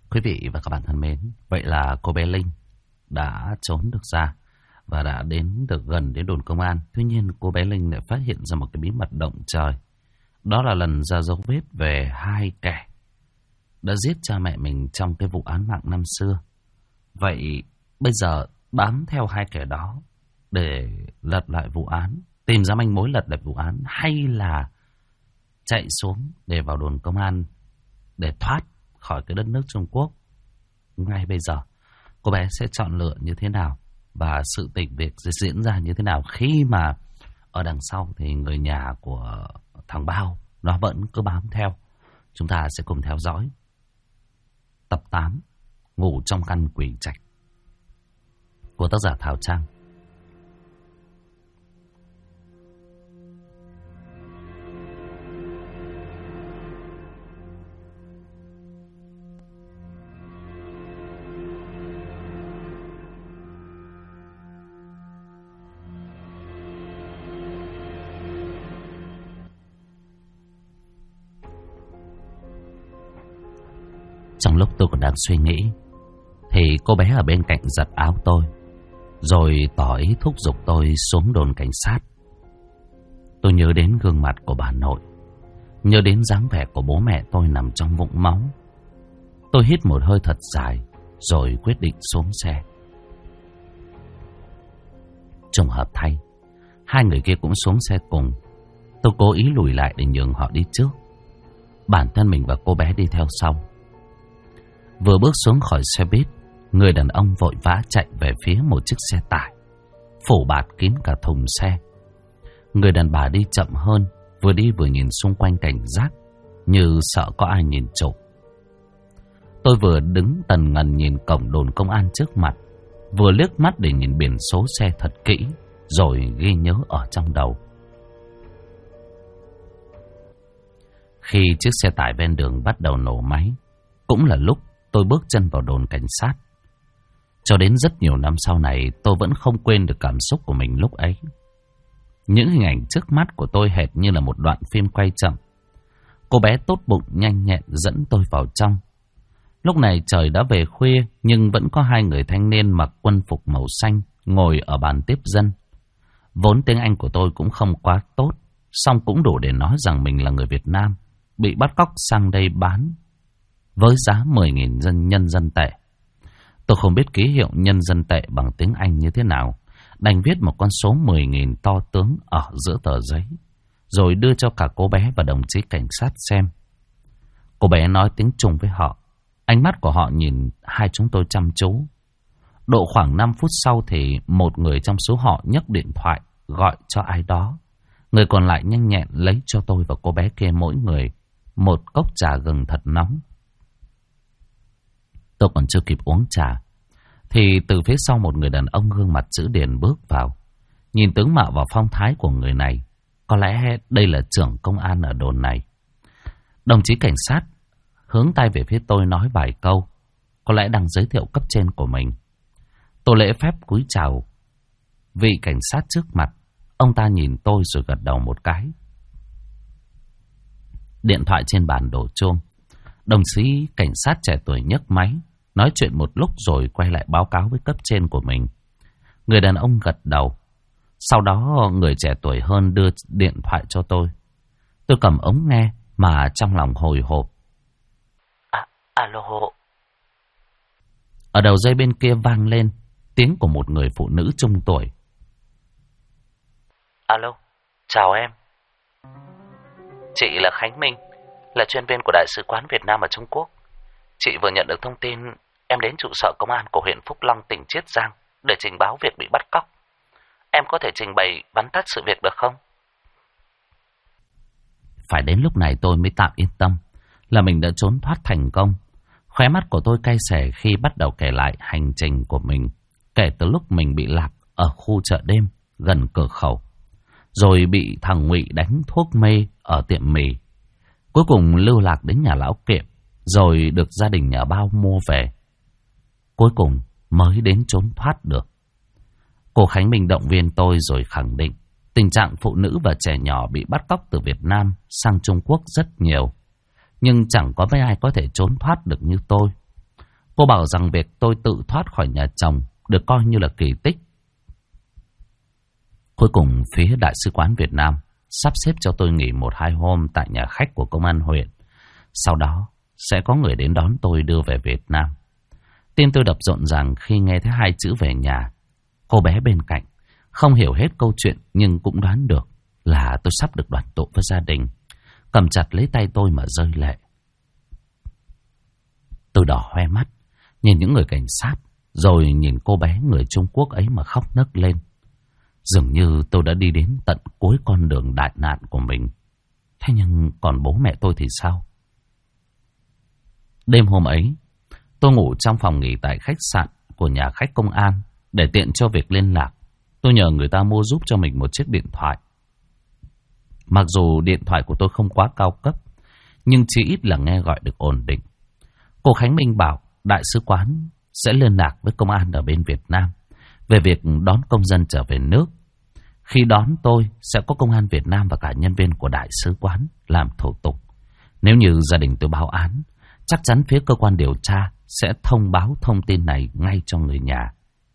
Quý vị và các bạn thân mến, vậy là cô bé Linh đã trốn được ra và đã đến được gần đến đồn công an. Tuy nhiên cô bé Linh lại phát hiện ra một cái bí mật động trời. Đó là lần ra dấu vết về hai kẻ đã giết cha mẹ mình trong cái vụ án mạng năm xưa. Vậy bây giờ bám theo hai kẻ đó để lật lại vụ án, tìm ra manh mối lật lại vụ án, hay là chạy xuống để vào đồn công an để thoát khỏi cái đất nước Trung Quốc? Ngay bây giờ cô bé sẽ chọn lựa như thế nào và sự tình việc sẽ diễn ra như thế nào khi mà ở đằng sau thì người nhà của thằng Bao nó vẫn cứ bám theo. Chúng ta sẽ cùng theo dõi tập 8 Ngủ trong căn quỷ trạch của tác giả Thảo Trang. Trong lúc tôi còn đang suy nghĩ thì cô bé ở bên cạnh giật áo tôi, rồi tỏ ý thúc giục tôi xuống đồn cảnh sát. Tôi nhớ đến gương mặt của bà nội, nhớ đến dáng vẻ của bố mẹ tôi nằm trong vũng máu. Tôi hít một hơi thật dài rồi quyết định xuống xe. Trùng hợp thay, hai người kia cũng xuống xe cùng. Tôi cố ý lùi lại để nhường họ đi trước, bản thân mình và cô bé đi theo sau. Vừa bước xuống khỏi xe buýt, người đàn ông vội vã chạy về phía một chiếc xe tải, phủ bạt kín cả thùng xe. Người đàn bà đi chậm hơn, vừa đi vừa nhìn xung quanh cảnh giác, như sợ có ai nhìn trộm. Tôi vừa đứng tần ngần nhìn cổng đồn công an trước mặt, vừa liếc mắt để nhìn biển số xe thật kỹ, rồi ghi nhớ ở trong đầu. Khi chiếc xe tải ven đường bắt đầu nổ máy, cũng là lúc tôi bước chân vào đồn cảnh sát. Cho đến rất nhiều năm sau này, tôi vẫn không quên được cảm xúc của mình lúc ấy. Những hình ảnh trước mắt của tôi hệt như là một đoạn phim quay chậm. Cô bé tốt bụng nhanh nhẹn dẫn tôi vào trong. Lúc này trời đã về khuya, nhưng vẫn có hai người thanh niên mặc quân phục màu xanh ngồi ở bàn tiếp dân. Vốn tiếng Anh của tôi cũng không quá tốt, song cũng đủ để nói rằng mình là người Việt Nam, bị bắt cóc sang đây bán với giá 10.000 nhân dân tệ. Tôi không biết ký hiệu nhân dân tệ bằng tiếng Anh như thế nào, đành viết một con số 10.000 to tướng ở giữa tờ giấy, rồi đưa cho cả cô bé và đồng chí cảnh sát xem. Cô bé nói tiếng Trung với họ, ánh mắt của họ nhìn hai chúng tôi chăm chú. Độ khoảng 5 phút sau thì một người trong số họ nhấc điện thoại gọi cho ai đó. Người còn lại nhanh nhẹn lấy cho tôi và cô bé kia mỗi người một cốc trà gừng thật nóng. Tôi còn chưa kịp uống trà thì từ phía sau một người đàn ông gương mặt chữ điền bước vào. Nhìn tướng mạo và phong thái của người này, có lẽ đây là trưởng công an ở đồn này. Đồng chí cảnh sát hướng tay về phía tôi nói vài câu, có lẽ đang giới thiệu cấp trên của mình. Tôi lễ phép cúi chào vị cảnh sát trước mặt. Ông ta nhìn tôi rồi gật đầu một cái. Điện thoại trên bàn đổ chuông. Đồng chí cảnh sát trẻ tuổi nhấc máy, nói chuyện một lúc rồi quay lại báo cáo với cấp trên của mình. Người đàn ông gật đầu. Sau đó người trẻ tuổi hơn đưa điện thoại cho tôi. Tôi cầm ống nghe mà trong lòng hồi hộp. Alo. Ở đầu dây bên kia vang lên tiếng của một người phụ nữ trung tuổi. Alo, chào em. Chị là Khánh Minh, là chuyên viên của Đại sứ quán Việt Nam ở Trung Quốc. Chị vừa nhận được thông tin em đến trụ sở công an của huyện Phúc Long, tỉnh Chiết Giang để trình báo việc bị bắt cóc. Em có thể trình bày vắn tắt sự việc được không? Phải đến lúc này tôi mới tạm yên tâm là mình đã trốn thoát thành công. Khóe mắt của tôi cay xè khi bắt đầu kể lại hành trình của mình, kể từ lúc mình bị lạc ở khu chợ đêm gần cửa khẩu, rồi bị thằng Ngụy đánh thuốc mê ở tiệm mì, cuối cùng lưu lạc đến nhà lão Kiệm, rồi được gia đình nhà Bao mua về, cuối cùng mới đến trốn thoát được. Cô Khánh Minh động viên tôi rồi khẳng định tình trạng phụ nữ và trẻ nhỏ bị bắt cóc từ Việt Nam sang Trung Quốc rất nhiều, nhưng chẳng có mấy ai có thể trốn thoát được như tôi. Cô bảo rằng việc tôi tự thoát khỏi nhà chồng được coi như là kỳ tích. Cuối cùng phía Đại sứ quán Việt Nam sắp xếp cho tôi nghỉ 1-2 hôm tại nhà khách của công an huyện. Sau đó sẽ có người đến đón tôi đưa về Việt Nam. Tim tôi đập rộn ràng khi nghe thấy 2 chữ về nhà. Cô bé bên cạnh không hiểu hết câu chuyện nhưng cũng đoán được là tôi sắp được đoàn tụ với gia đình. Cầm chặt lấy tay tôi mà rơi lệ. Tôi đỏ hoe mắt nhìn những người cảnh sát, rồi nhìn cô bé người Trung Quốc ấy mà khóc nấc lên. Dường như tôi đã đi đến tận cuối con đường đại nạn của mình. Thế nhưng còn bố mẹ tôi thì sao? Đêm hôm ấy, tôi ngủ trong phòng nghỉ tại khách sạn của nhà khách công an. Để tiện cho việc liên lạc, tôi nhờ người ta mua giúp cho mình một chiếc điện thoại. Mặc dù điện thoại của tôi không quá cao cấp, nhưng chỉ ít là nghe gọi được ổn định. Cô Khánh Minh bảo đại sứ quán sẽ liên lạc với công an ở bên Việt Nam về việc đón công dân trở về nước. Khi đón tôi sẽ có công an Việt Nam và cả nhân viên của đại sứ quán làm thủ tục. Nếu như gia đình tôi báo án, chắc chắn phía cơ quan điều tra sẽ thông báo thông tin này ngay cho người nhà.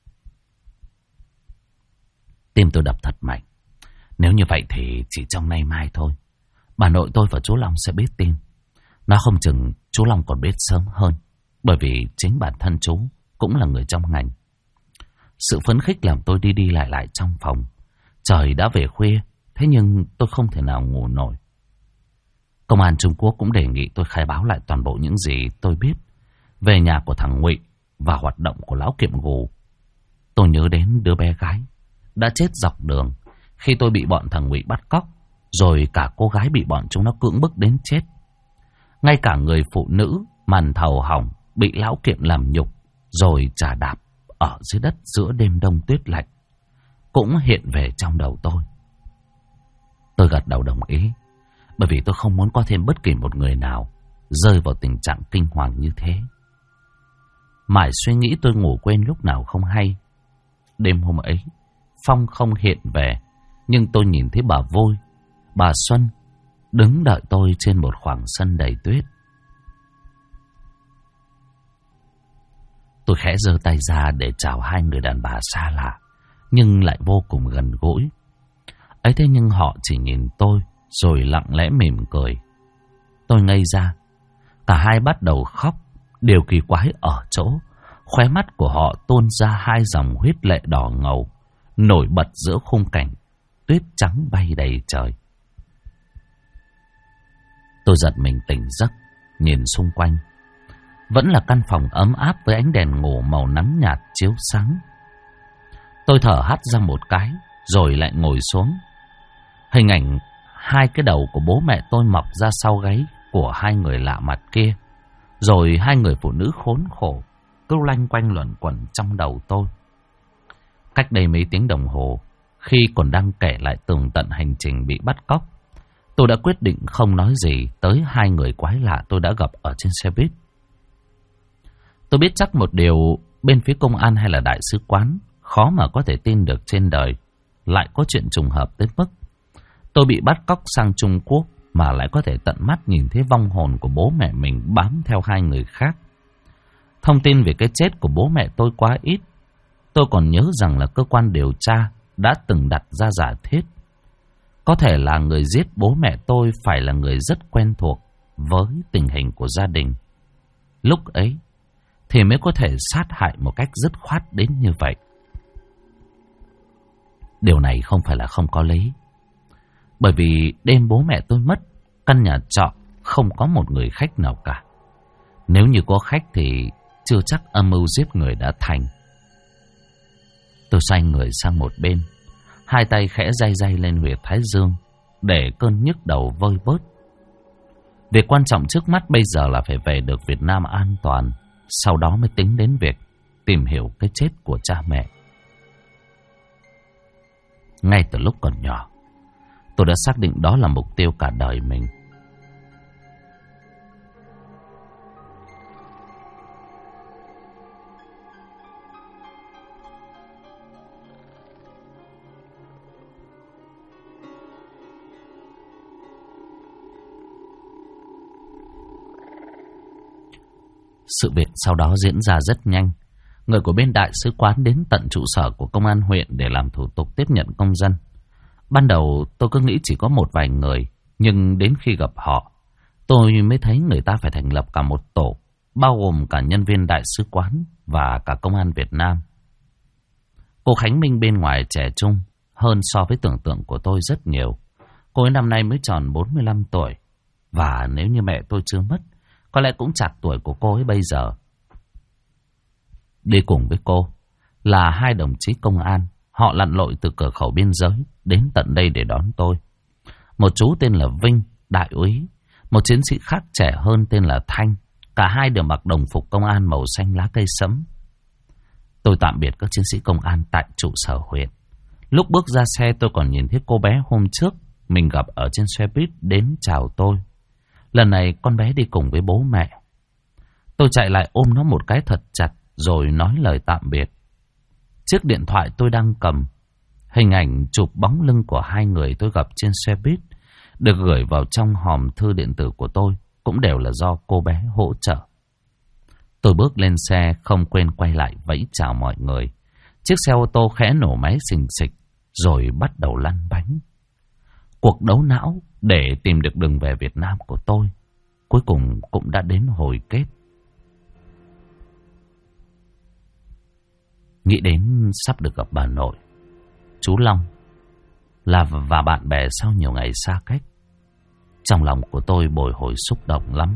Tim tôi đập thật mạnh. Nếu như vậy thì chỉ trong nay mai thôi, bà nội tôi và chú Long sẽ biết tin. Nó không chừng chú Long còn biết sớm hơn, bởi vì chính bản thân chú cũng là người trong ngành. Sự phấn khích làm tôi đi đi lại lại trong phòng. Trời đã về khuya, thế nhưng tôi không thể nào ngủ nổi. Công an Trung Quốc cũng đề nghị tôi khai báo lại toàn bộ những gì tôi biết về nhà của thằng Ngụy và hoạt động của lão Kiệm Gù. Tôi nhớ đến đứa bé gái đã chết dọc đường khi tôi bị bọn thằng Ngụy bắt cóc, rồi cả cô gái bị bọn chúng nó cưỡng bức đến chết. Ngay cả người phụ nữ màn thầu hỏng bị lão Kiệm làm nhục rồi chà đạp ở dưới đất giữa đêm đông tuyết lạnh cũng hiện về trong đầu tôi. Tôi gật đầu đồng ý, bởi vì tôi không muốn có thêm bất kỳ một người nào rơi vào tình trạng kinh hoàng như thế. Mãi suy nghĩ tôi ngủ quên lúc nào không hay. Đêm hôm ấy, Phong không hiện về, nhưng tôi nhìn thấy bà Vôi, bà Xuân đứng đợi tôi trên một khoảng sân đầy tuyết. Tôi khẽ giơ tay ra để chào 2 người đàn bà xa lạ, nhưng lại vô cùng gần gũi. Ấy thế nhưng họ chỉ nhìn tôi rồi lặng lẽ mỉm cười. Tôi ngây ra. Cả hai bắt đầu khóc. Điều kỳ quái ở chỗ khóe mắt của họ tuôn ra 2 dòng huyết lệ đỏ ngầu, nổi bật giữa khung cảnh tuyết trắng bay đầy trời. Tôi giật mình tỉnh giấc, nhìn xung quanh. Vẫn là căn phòng ấm áp với ánh đèn ngủ màu nắng nhạt chiếu sáng. Tôi thở hắt ra một cái, rồi lại ngồi xuống. Hình ảnh 2 cái đầu của bố mẹ tôi mọc ra sau gáy của 2 người lạ mặt kia, rồi 2 người phụ nữ khốn khổ cứ loanh quanh luẩn quẩn trong đầu tôi. Cách đây mấy tiếng đồng hồ, khi còn đang kể lại tường tận hành trình bị bắt cóc, tôi đã quyết định không nói gì tới 2 người quái lạ tôi đã gặp ở trên xe buýt. Tôi biết chắc một điều, bên phía công an hay là đại sứ quán khó mà có thể tin được trên đời lại có chuyện trùng hợp tới mức tôi bị bắt cóc sang Trung Quốc mà lại có thể tận mắt nhìn thấy vong hồn của bố mẹ mình bám theo 2 người khác. Thông tin về cái chết của bố mẹ tôi quá ít. Tôi còn nhớ rằng là cơ quan điều tra đã từng đặt ra giả thiết có thể là người giết bố mẹ tôi phải là người rất quen thuộc với tình hình của gia đình. Lúc ấy thì mới có thể sát hại một cách dứt khoát đến như vậy. Điều này không phải là không có lý. Bởi vì đêm bố mẹ tôi mất, căn nhà trọ không có một người khách nào cả. Nếu như có khách thì chưa chắc âm mưu giết người đã thành. Tôi xoay người sang một bên, 2 tay khẽ day day lên huyệt thái dương để cơn nhức đầu vơi bớt. Việc quan trọng trước mắt bây giờ là phải về được Việt Nam an toàn, sau đó mới tính đến việc tìm hiểu cái chết của cha mẹ. Ngay từ lúc còn nhỏ, tôi đã xác định đó là mục tiêu cả đời mình. Sự việc sau đó diễn ra rất nhanh. Người của bên đại sứ quán đến tận trụ sở của công an huyện để làm thủ tục tiếp nhận công dân. Ban đầu tôi cứ nghĩ chỉ có một vài người, nhưng đến khi gặp họ, tôi mới thấy người ta phải thành lập cả một tổ, bao gồm cả nhân viên đại sứ quán và cả công an Việt Nam. Cô Khánh Minh bên ngoài trẻ trung hơn so với tưởng tượng của tôi rất nhiều. Cô ấy năm nay mới tròn 45 tuổi, và nếu như mẹ tôi chưa mất, có lẽ cũng chạc tuổi của cô ấy bây giờ. Đi cùng với cô là hai đồng chí công an. Họ lặn lội từ cửa khẩu biên giới đến tận đây để đón tôi. Một chú tên là Vinh, đại úy. Một chiến sĩ khác trẻ hơn tên là Thanh. Cả hai đều mặc đồng phục công an màu xanh lá cây sẫm. Tôi tạm biệt các chiến sĩ công an tại trụ sở huyện. Lúc bước ra xe tôi còn nhìn thấy cô bé hôm trước mình gặp ở trên xe buýt đến chào tôi. Lần này con bé đi cùng với bố mẹ. Tôi chạy lại ôm nó một cái thật chặt rồi nói lời tạm biệt. Chiếc điện thoại tôi đang cầm, hình ảnh chụp bóng lưng của hai người tôi gặp trên xe buýt được gửi vào trong hòm thư điện tử của tôi, cũng đều là do cô bé hỗ trợ. Tôi bước lên xe không quên quay lại vẫy chào mọi người. Chiếc xe ô tô khẽ nổ máy xình xịch rồi bắt đầu lăn bánh. Cuộc đấu não để tìm được đường về Việt Nam của tôi cuối cùng cũng đã đến hồi kết. Nghĩ đến sắp được gặp bà nội, chú Long và bạn bè sau nhiều ngày xa cách, trong lòng của tôi bồi hồi xúc động lắm.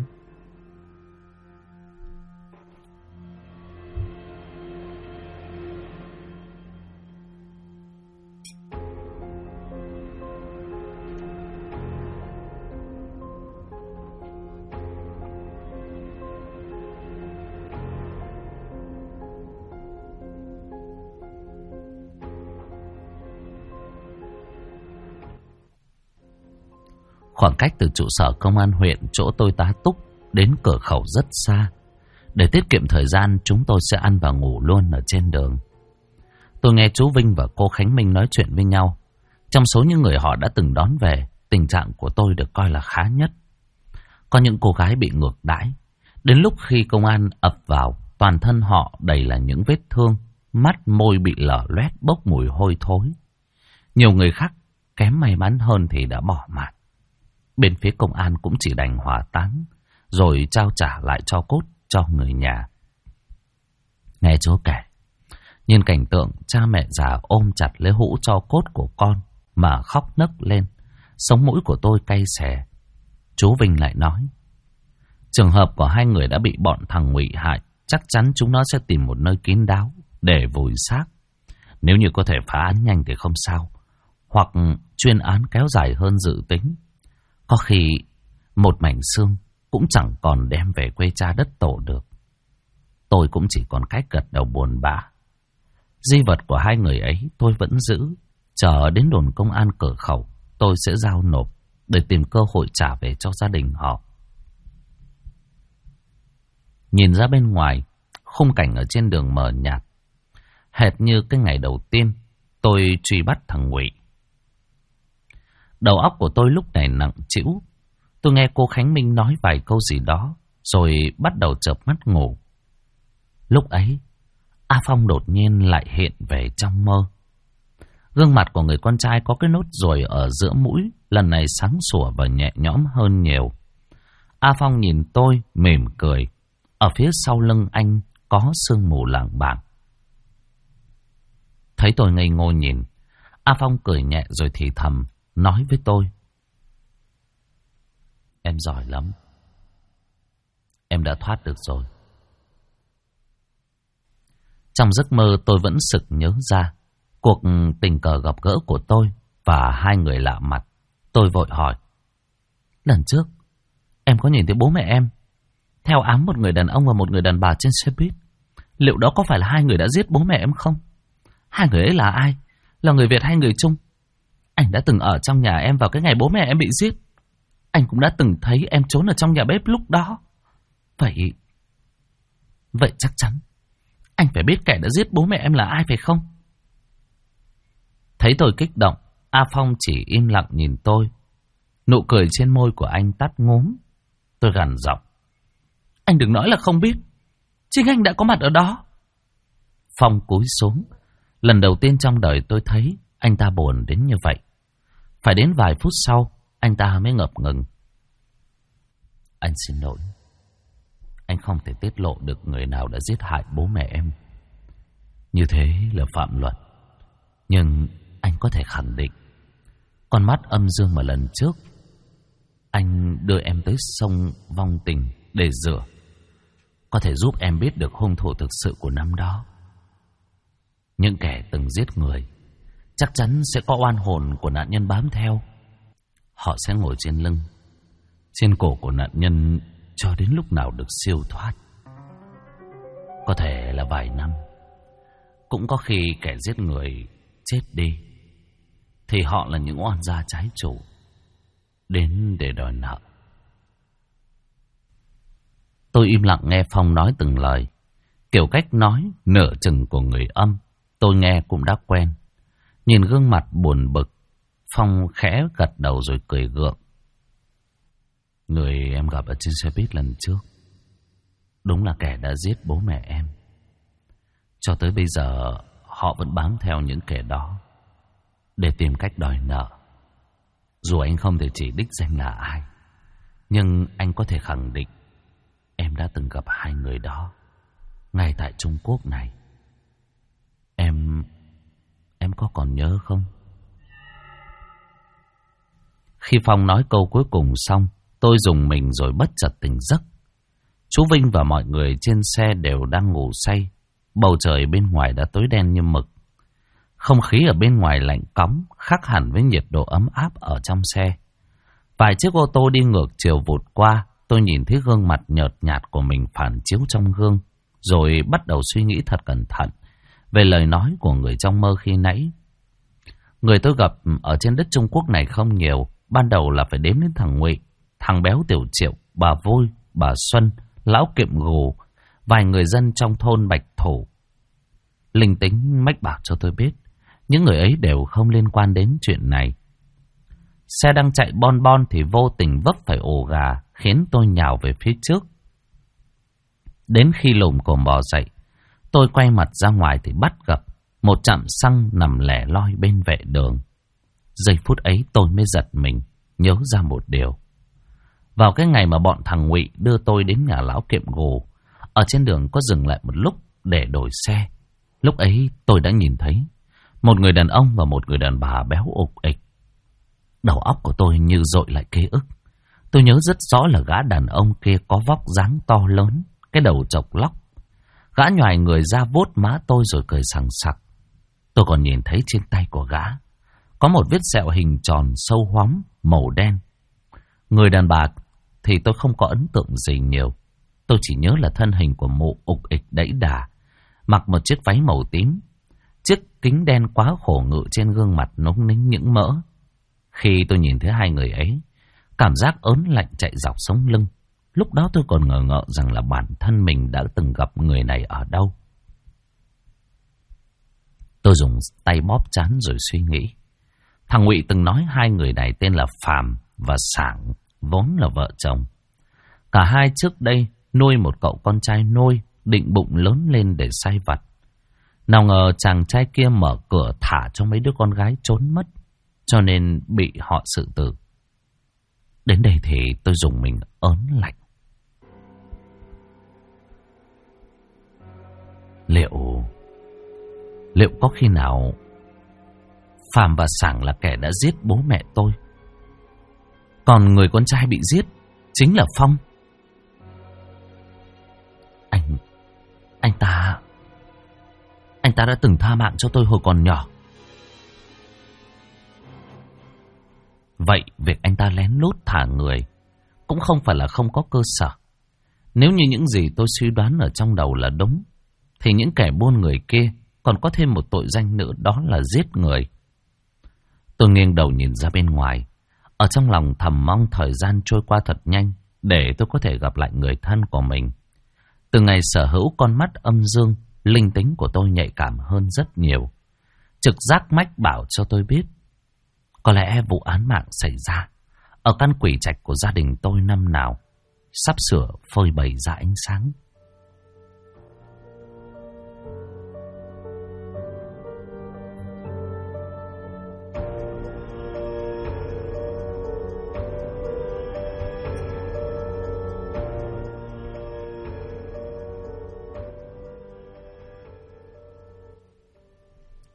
Khoảng cách từ trụ sở công an huyện chỗ tôi tá túc đến cửa khẩu rất xa. Để tiết kiệm thời gian, chúng tôi sẽ ăn và ngủ luôn ở trên đường. Tôi nghe chú Vinh và cô Khánh Minh nói chuyện với nhau. Trong số những người họ đã từng đón về, tình trạng của tôi được coi là khá nhất. Có những cô gái bị ngược đãi. Đến lúc khi công an ập vào, toàn thân họ đầy là những vết thương, mắt môi bị lở loét bốc mùi hôi thối. Nhiều người khác kém may mắn hơn thì đã bỏ mạng. Bên phía công an cũng chỉ đành hỏa táng, rồi trao trả lại tro cốt cho người nhà. Nghe chú kể, nhìn cảnh tượng cha mẹ già ôm chặt lấy hũ tro cốt của con mà khóc nấc lên, sống mũi của tôi cay xè. Chú Vinh lại nói, trường hợp của hai người đã bị bọn thằng Ngụy hại, chắc chắn chúng nó sẽ tìm một nơi kín đáo để vùi xác. Nếu như có thể phá án nhanh thì không sao, hoặc chuyên án kéo dài hơn dự tính. Có khi một mảnh xương cũng chẳng còn đem về quê cha đất tổ được. Tôi cũng chỉ còn cách gật đầu buồn bã. Di vật của hai người ấy tôi vẫn giữ. Chờ đến đồn công an cửa khẩu, tôi sẽ giao nộp để tìm cơ hội trả về cho gia đình họ. Nhìn ra bên ngoài, khung cảnh ở trên đường mờ nhạt, hệt như cái ngày đầu tiên tôi truy bắt thằng Ngụy. Đầu óc của tôi lúc này nặng trĩu. Tôi nghe cô Khánh Minh nói vài câu gì đó, rồi bắt đầu chợp mắt ngủ. Lúc ấy, A Phong đột nhiên lại hiện về trong mơ. Gương mặt của người con trai có cái nốt ruồi ở giữa mũi, lần này sáng sủa và nhẹ nhõm hơn nhiều. A Phong nhìn tôi, mỉm cười. Ở phía sau lưng anh có sương mù lảng bảng. Thấy tôi ngây ngô nhìn, A Phong cười nhẹ rồi thì thầm, nói với tôi. Em giỏi lắm. Em đã thoát được rồi. Trong giấc mơ tôi vẫn sực nhớ ra cuộc tình cờ gặp gỡ của tôi và hai người lạ mặt. Tôi vội hỏi, lần trước em có nhìn thấy bố mẹ em theo ám một người đàn ông và một người đàn bà trên xe buýt. Liệu đó có phải là hai người đã giết bố mẹ em không? Hai người ấy là ai? Là người Việt hay người Trung? Anh đã từng ở trong nhà em vào cái ngày bố mẹ em bị giết. Anh cũng đã từng thấy em trốn ở trong nhà bếp lúc đó. Vậy chắc chắn anh phải biết kẻ đã giết bố mẹ em là ai phải không? Thấy tôi kích động, A Phong chỉ im lặng nhìn tôi. Nụ cười trên môi của anh tắt ngốm. Tôi gằn giọng, anh đừng nói là không biết. chính anh đã có mặt ở đó. Phong cúi xuống. Lần đầu tiên trong đời tôi thấy anh ta buồn đến như vậy. Phải đến vài phút sau, anh ta mới ngập ngừng. Anh xin lỗi. Anh không thể tiết lộ được người nào đã giết hại bố mẹ em. Như thế là phạm luật. Nhưng anh có thể khẳng định, con mắt âm dương mà lần trước anh đưa em tới sông Vong Tình để rửa, có thể giúp em biết được hung thủ thực sự của năm đó. Những kẻ từng giết người chắc chắn sẽ có oan hồn của nạn nhân bám theo. Họ sẽ ngồi trên lưng, trên cổ của nạn nhân cho đến lúc nào được siêu thoát. Có thể là vài năm. Cũng có khi kẻ giết người chết đi thì họ là những oan gia trái chủ, đến để đòi nợ. Tôi im lặng nghe Phong nói từng lời. Kiểu cách nói nửa chừng của người âm tôi nghe cũng đã quen. Nhìn gương mặt buồn bực, Phong khẽ gật đầu rồi cười gượng. Người em gặp ở trên xe buýt lần trước đúng là kẻ đã giết bố mẹ em. Cho tới bây giờ họ vẫn bám theo những kẻ đó để tìm cách đòi nợ. Dù anh không thể chỉ đích danh là ai, nhưng anh có thể khẳng định em đã từng gặp hai người đó ngay tại Trung Quốc này. Em có còn nhớ không? Khi Phong nói câu cuối cùng xong, tôi rùng mình rồi bất chợt tỉnh giấc. Chú Vinh và mọi người trên xe đều đang ngủ say. Bầu trời bên ngoài đã tối đen như mực. Không khí ở bên ngoài lạnh cóng, khác hẳn với nhiệt độ ấm áp ở trong xe. Vài chiếc ô tô đi ngược chiều vụt qua, tôi nhìn thấy gương mặt nhợt nhạt của mình phản chiếu trong gương, rồi bắt đầu suy nghĩ thật cẩn thận về lời nói của người trong mơ khi nãy. Người tôi gặp ở trên đất Trung Quốc này không nhiều. Ban đầu là phải đếm đến thằng Ngụy, thằng Béo Tiểu Triệu, bà Vui, bà Xuân, lão Kiệm Gù, vài người dân trong thôn Bạch Thủ. Linh tính mách bảo cho tôi biết, những người ấy đều không liên quan đến chuyện này. Xe đang chạy bon bon thì vô tình vấp phải ổ gà, khiến tôi nhào về phía trước. Đến khi lồm cồm bò dậy, tôi quay mặt ra ngoài thì bắt gặp một trạm xăng nằm lẻ loi bên vệ đường. Giây phút ấy tôi mới giật mình, nhớ ra một điều. Vào cái ngày mà bọn thằng Ngụy đưa tôi đến nhà lão Kiệm Gù, ở trên đường có dừng lại một lúc để đổi xe. Lúc ấy tôi đã nhìn thấy một người đàn ông và một người đàn bà béo ục ịch. Đầu óc của tôi như dội lại ký ức. Tôi nhớ rất rõ là gã đàn ông kia có vóc dáng to lớn, cái đầu chọc lóc. Gã nhoài người ra vuốt má tôi rồi cười sằng sặc. Tôi còn nhìn thấy trên tay của gã có một vết sẹo hình tròn sâu hoắm màu đen. Người đàn bà thì tôi không có ấn tượng gì nhiều. Tôi chỉ nhớ là thân hình của mụ ục ịch đẫy đà, mặc một chiếc váy màu tím, chiếc kính đen quá khổ ngự trên gương mặt núng nính những mỡ. Khi tôi nhìn thấy hai người ấy, cảm giác ớn lạnh chạy dọc sống lưng. Lúc đó tôi còn ngờ ngợ rằng là bản thân mình đã từng gặp người này ở đâu. Tôi dùng tay bóp trán rồi suy nghĩ. Thằng Ngụy từng nói hai người này tên là Phàm và Sảng, vốn là vợ chồng. Cả hai trước đây nuôi một cậu con trai nuôi, định bụng lớn lên để sai vặt. Nào ngờ chàng trai kia mở cửa thả cho mấy đứa con gái trốn mất, cho nên bị họ xử tử. Đến đây thì tôi dùng mình ớn lạnh. Liệu có khi nào Phàm và Sảng là kẻ đã giết bố mẹ tôi, còn người con trai bị giết chính là Phong? Anh ta đã từng tha mạng cho tôi hồi còn nhỏ. Vậy việc anh ta lén lút thả người cũng không phải là không có cơ sở. Nếu như những gì tôi suy đoán ở trong đầu là đúng, thì những kẻ buôn người kia còn có thêm một tội danh nữa, đó là giết người. Tôi nghiêng đầu nhìn ra bên ngoài, ở trong lòng thầm mong thời gian trôi qua thật nhanh để tôi có thể gặp lại người thân của mình. Từ ngày sở hữu con mắt âm dương, linh tính của tôi nhạy cảm hơn rất nhiều. Trực giác mách bảo cho tôi biết, có lẽ vụ án mạng xảy ra ở căn quỷ trạch của gia đình tôi năm nào sắp sửa phơi bày ra ánh sáng.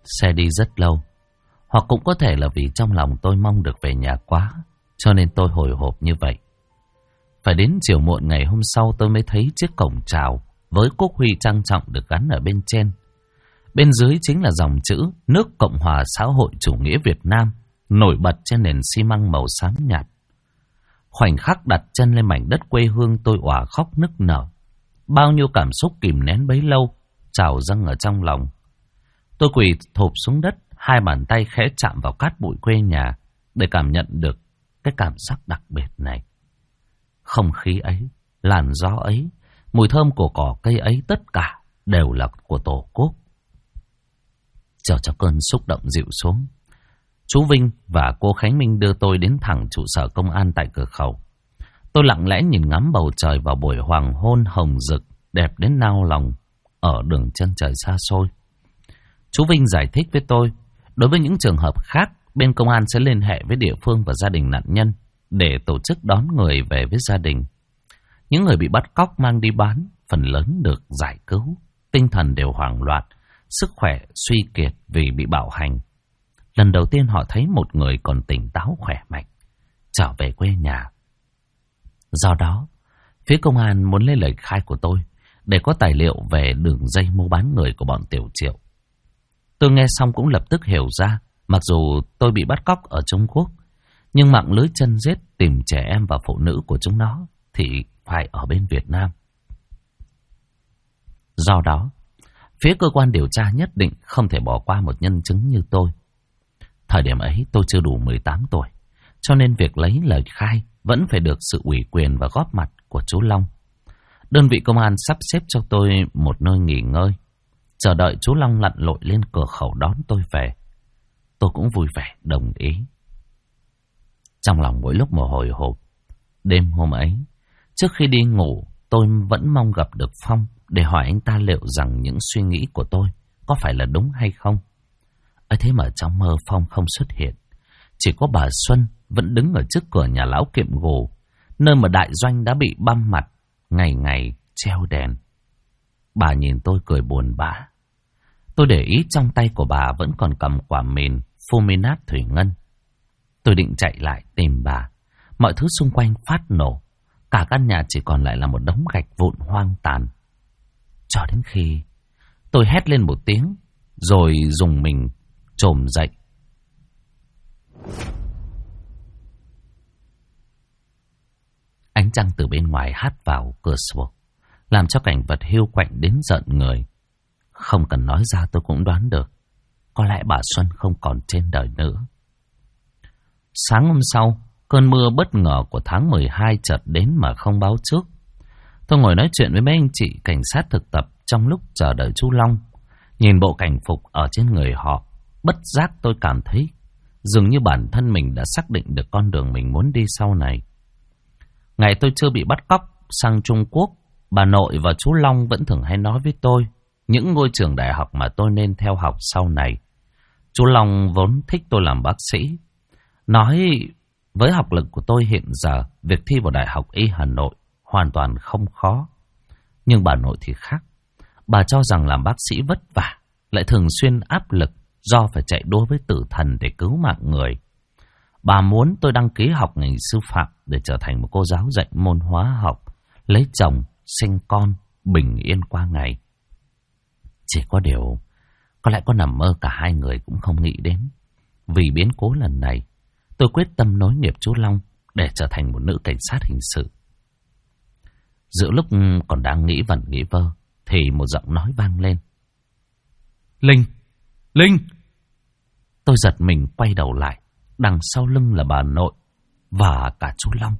Xe đi rất lâu, hoặc cũng có thể là vì trong lòng tôi mong được về nhà quá, cho nên tôi hồi hộp như vậy. Phải đến chiều muộn ngày hôm sau tôi mới thấy chiếc cổng chào với quốc huy trang trọng được gắn ở bên trên. Bên dưới chính là dòng chữ nước Cộng hòa xã hội chủ nghĩa Việt Nam nổi bật trên nền xi măng màu xám nhạt. Khoảnh khắc đặt chân lên mảnh đất quê hương tôi òa khóc nức nở. Bao nhiêu cảm xúc kìm nén bấy lâu trào dâng ở trong lòng. Tôi quỳ thụp xuống đất, hai bàn tay khẽ chạm vào cát bụi quê nhà để cảm nhận được cái cảm giác đặc biệt này. Không khí ấy, làn gió ấy, mùi thơm của cỏ cây ấy, tất cả đều là của Tổ quốc. Chờ cho cơn xúc động dịu xuống, chú Vinh và cô Khánh Minh đưa tôi đến thẳng trụ sở công an tại cửa khẩu. Tôi lặng lẽ nhìn ngắm bầu trời vào buổi hoàng hôn hồng rực, đẹp đến nao lòng, ở đường chân trời xa xôi. Chú Vinh giải thích với tôi, đối với những trường hợp khác, bên công an sẽ liên hệ với địa phương và gia đình nạn nhân để tổ chức đón người về với gia đình. Những người bị bắt cóc mang đi bán, phần lớn được giải cứu, tinh thần đều hoảng loạn, sức khỏe suy kiệt vì bị bạo hành. Lần đầu tiên họ thấy một người còn tỉnh táo khỏe mạnh trở về quê nhà. Do đó, phía công an muốn lấy lời khai của tôi để có tài liệu về đường dây mua bán người của bọn Tiểu Triệu. Tôi nghe xong cũng lập tức hiểu ra, mặc dù tôi bị bắt cóc ở Trung Quốc, nhưng mạng lưới chân rết tìm trẻ em và phụ nữ của chúng nó thì phải ở bên Việt Nam. Do đó, phía cơ quan điều tra nhất định không thể bỏ qua một nhân chứng như tôi. Thời điểm ấy tôi chưa đủ 18 tuổi, cho nên việc lấy lời khai vẫn phải được sự ủy quyền và góp mặt của chú Long. Đơn vị công an sắp xếp cho tôi một nơi nghỉ ngơi, chờ đợi chú Long lặn lội lên cửa khẩu đón tôi về. Tôi cũng vui vẻ đồng ý. Trong lòng mỗi lúc một hồi hộp. Đêm hôm ấy, trước khi đi ngủ, tôi vẫn mong gặp được Phong để hỏi anh ta liệu rằng những suy nghĩ của tôi có phải là đúng hay không. Ấy thế mà trong mơ Phong không xuất hiện. Chỉ có bà Xuân vẫn đứng ở trước cửa nhà lão Kiệm Gù, nơi mà đại doanh đã bị băm mặt, ngày ngày treo đèn. Bà nhìn tôi cười buồn bã. Tôi để ý trong tay của bà vẫn còn cầm quả mìn Fuminat thủy ngân. Tôi định chạy lại tìm bà. Mọi thứ xung quanh phát nổ. Cả căn nhà chỉ còn lại là một đống gạch vụn hoang tàn. Cho đến khi tôi hét lên một tiếng, rồi dùng mình trồm dậy. Ánh trăng từ bên ngoài hắt vào cửa sổ, làm cho cảnh vật hiu quạnh đến giận người. Không cần nói ra tôi cũng đoán được, có lẽ bà Xuân không còn trên đời nữa. Sáng hôm sau, cơn mưa bất ngờ của tháng 12 chợt đến mà không báo trước. Tôi ngồi nói chuyện với mấy anh chị cảnh sát thực tập trong lúc chờ đợi chú Long. Nhìn bộ cảnh phục ở trên người họ, bất giác tôi cảm thấy dường như bản thân mình đã xác định được con đường mình muốn đi sau này. Ngày tôi chưa bị bắt cóc sang Trung Quốc, bà nội và chú Long vẫn thường hay nói với tôi những ngôi trường đại học mà tôi nên theo học sau này. Chú Long vốn thích tôi làm bác sĩ, nói với học lực của tôi hiện giờ, việc thi vào Đại học Y Hà Nội hoàn toàn không khó. Nhưng bà nội thì khác. Bà cho rằng làm bác sĩ vất vả, lại thường xuyên áp lực do phải chạy đua với tử thần để cứu mạng người. Bà muốn tôi đăng ký học ngành sư phạm để trở thành một cô giáo dạy môn hóa học, lấy chồng, sinh con, bình yên qua ngày. Chỉ có điều, có lẽ có nằm mơ cả hai người cũng không nghĩ đến. Vì biến cố lần này, tôi quyết tâm nối nghiệp chú Long để trở thành một nữ cảnh sát hình sự. Giữa lúc còn đang nghĩ vẩn nghĩ vơ, thì một giọng nói vang lên. Linh! Linh! Tôi giật mình quay đầu lại. Đằng sau lưng là bà nội và cả chú Long.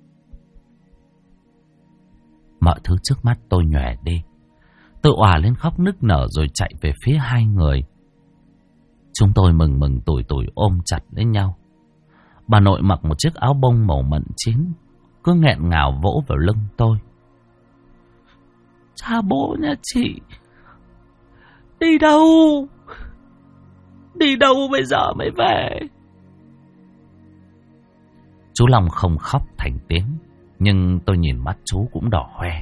Mọi thứ trước mắt tôi nhòe đi. Tôi òa lên khóc nức nở rồi chạy về phía hai người. Chúng tôi mừng mừng tủi tủi ôm chặt lấy nhau. Bà nội mặc một chiếc áo bông màu mận chín, cứ nghẹn ngào vỗ vào lưng tôi. Cha bố nhà chị đi đâu? Đi đâu bây giờ mới về? Chú Long không khóc thành tiếng, nhưng tôi nhìn mắt chú cũng đỏ hoe.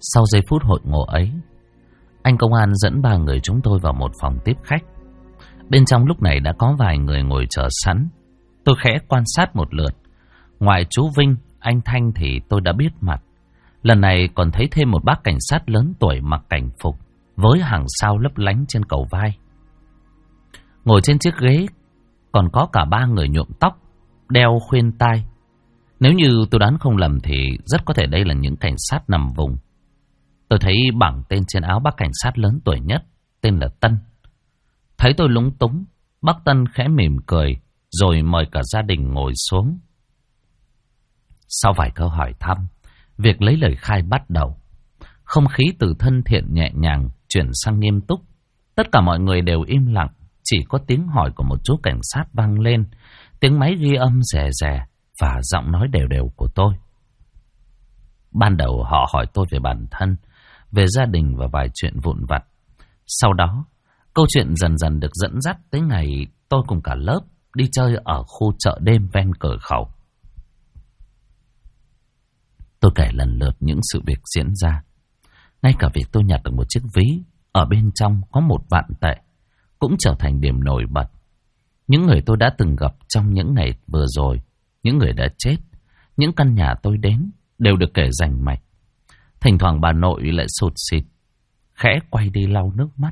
Sau giây phút hội ngộ ấy, anh công an dẫn 3 người chúng tôi vào một phòng tiếp khách. Bên trong lúc này đã có vài người ngồi chờ sẵn. Tôi khẽ quan sát một lượt. Ngoài chú Vinh, anh Thanh thì tôi đã biết mặt. Lần này còn thấy thêm một bác cảnh sát lớn tuổi mặc cảnh phục với hàng sao lấp lánh trên cầu vai. Ngồi trên chiếc ghế còn có cả 3 người nhuộm tóc, đeo khuyên tai. Nếu như tôi đoán không lầm thì rất có thể đây là những cảnh sát nằm vùng. Tôi thấy bảng tên trên áo bác cảnh sát lớn tuổi nhất, tên là Tân. Thấy tôi lúng túng, bác Tân khẽ mỉm cười, rồi mời cả gia đình ngồi xuống. Sau vài câu hỏi thăm, việc lấy lời khai bắt đầu. Không khí từ thân thiện nhẹ nhàng chuyển sang nghiêm túc. Tất cả mọi người đều im lặng, chỉ có tiếng hỏi của một chú cảnh sát vang lên, tiếng máy ghi âm rè rè và giọng nói đều đều của tôi. Ban đầu họ hỏi tôi về bản thân, về gia đình và vài chuyện vụn vặt. Sau đó, câu chuyện dần dần được dẫn dắt tới ngày tôi cùng cả lớp đi chơi ở khu chợ đêm ven cửa khẩu. Tôi kể lần lượt những sự việc diễn ra. Ngay cả việc tôi nhặt được một chiếc ví, ở bên trong có 1 vạn tệ, cũng trở thành điểm nổi bật. Những người tôi đã từng gặp trong những ngày vừa rồi, những người đã chết, những căn nhà tôi đến, đều được kể rành mạch. Thỉnh thoảng bà nội lại sụt sịt, khẽ quay đi lau nước mắt.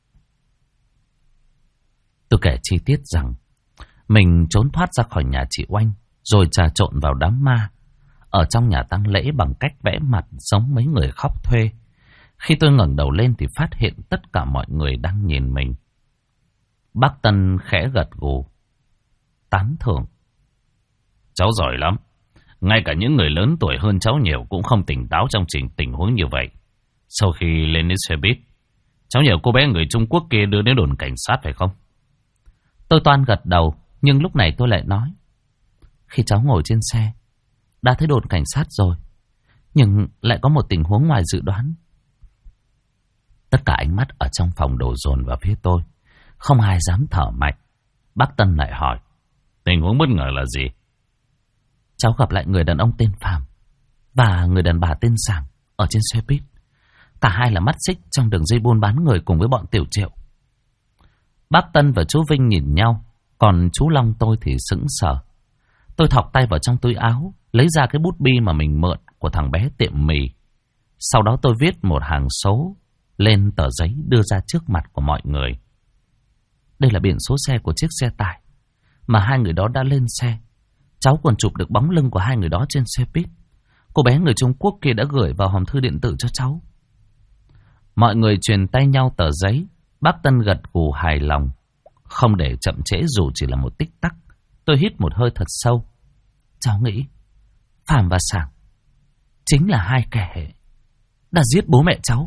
Tôi kể chi tiết rằng mình trốn thoát ra khỏi nhà chị Oanh, rồi trà trộn vào đám ma ở trong nhà tang lễ bằng cách vẽ mặt giống mấy người khóc thuê. Khi tôi ngẩng đầu lên thì phát hiện tất cả mọi người đang nhìn mình. Bác Tân khẽ gật gù, tán thưởng. Cháu giỏi lắm. Ngay cả những người lớn tuổi hơn cháu nhiều cũng không tỉnh táo trong tình huống như vậy. Sau khi lên đến xe buýt, cháu nhờ cô bé người Trung Quốc kia đưa đến đồn cảnh sát phải không? Tôi toan gật đầu, nhưng lúc này tôi lại nói. Khi cháu ngồi trên xe, đã thấy đồn cảnh sát rồi, nhưng lại có một tình huống ngoài dự đoán. Tất cả ánh mắt ở trong phòng đổ dồn vào phía tôi, không ai dám thở mạnh. Bác Tân lại hỏi. Tình huống bất ngờ là gì? Cháu gặp lại người đàn ông tên Phạm và người đàn bà tên Sảng ở trên xe buýt. Cả hai là mắt xích trong đường dây buôn bán người cùng với bọn Tiểu Triệu. Bác Tân và chú Vinh nhìn nhau, còn chú Long tôi thì sững sờ. Tôi thọc tay vào trong túi áo, lấy ra cái bút bi mà mình mượn của thằng bé tiệm mì. Sau đó tôi viết một hàng số lên tờ giấy đưa ra trước mặt của mọi người. Đây là biển số xe của chiếc xe tải mà hai người đó đã lên xe. Cháu còn chụp được bóng lưng của hai người đó trên xe buýt. Cô bé người Trung Quốc kia đã gửi vào hòm thư điện tử cho cháu. Mọi người truyền tay nhau tờ giấy. Bác Tân gật gù hài lòng. Không để chậm trễ dù chỉ là một tích tắc, tôi hít một hơi thật sâu. Cháu nghĩ Phạm và Sảng chính là hai kẻ đã giết bố mẹ cháu.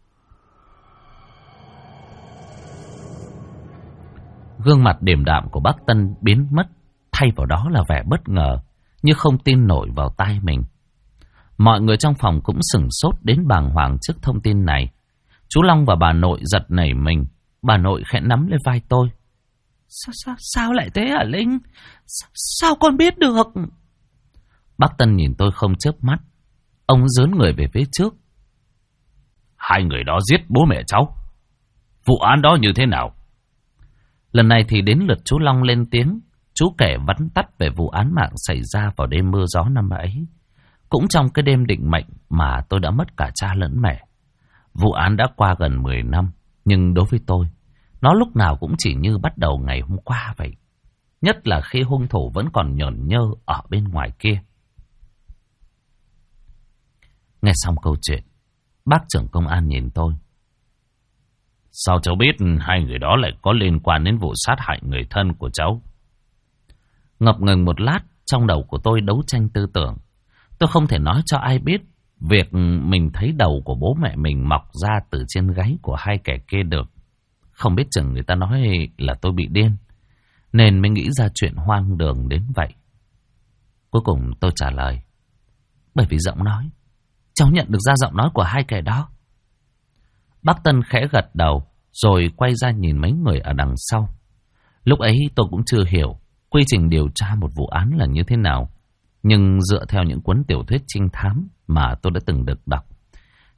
Gương mặt điềm đạm của bác Tân biến mất, thay vào đó là vẻ bất ngờ, như không tin nổi vào tai mình. Mọi người trong phòng cũng sửng sốt đến bàng hoàng trước thông tin này. Chú Long và bà nội giật nảy mình. Bà nội khẽ nắm lên vai tôi. Sao lại thế hả Linh? Sao con biết được? Bác Tân nhìn tôi không chớp mắt. Ông dướn người về phía trước. Hai người đó giết bố mẹ cháu. Vụ án đó như thế nào? Lần này thì đến lượt chú Long lên tiếng. Chú kể vắn tắt về vụ án mạng xảy ra vào đêm mưa gió năm ấy. Cũng trong cái đêm định mệnh mà tôi đã mất cả cha lẫn mẹ. Vụ án đã qua gần 10 năm, nhưng đối với tôi, nó lúc nào cũng chỉ như bắt đầu ngày hôm qua vậy. Nhất là khi hung thủ vẫn còn nhởn nhơ ở bên ngoài kia. Nghe xong câu chuyện, bác trưởng công an nhìn tôi. Sao cháu biết hai người đó lại có liên quan đến vụ sát hại người thân của cháu? Ngập ngừng một lát, trong đầu của tôi đấu tranh tư tưởng. Tôi không thể nói cho ai biết việc mình thấy đầu của bố mẹ mình mọc ra từ trên gáy của hai kẻ kia được. Không biết chừng người ta nói là tôi bị điên, nên mới nghĩ ra chuyện hoang đường đến vậy. Cuối cùng tôi trả lời. Bởi vì giọng nói, cháu nhận được ra giọng nói của hai kẻ đó. Bác Tân khẽ gật đầu, rồi quay ra nhìn mấy người ở đằng sau. Lúc ấy tôi cũng chưa hiểu quy trình điều tra một vụ án là như thế nào. Nhưng dựa theo những cuốn tiểu thuyết trinh thám mà tôi đã từng được đọc,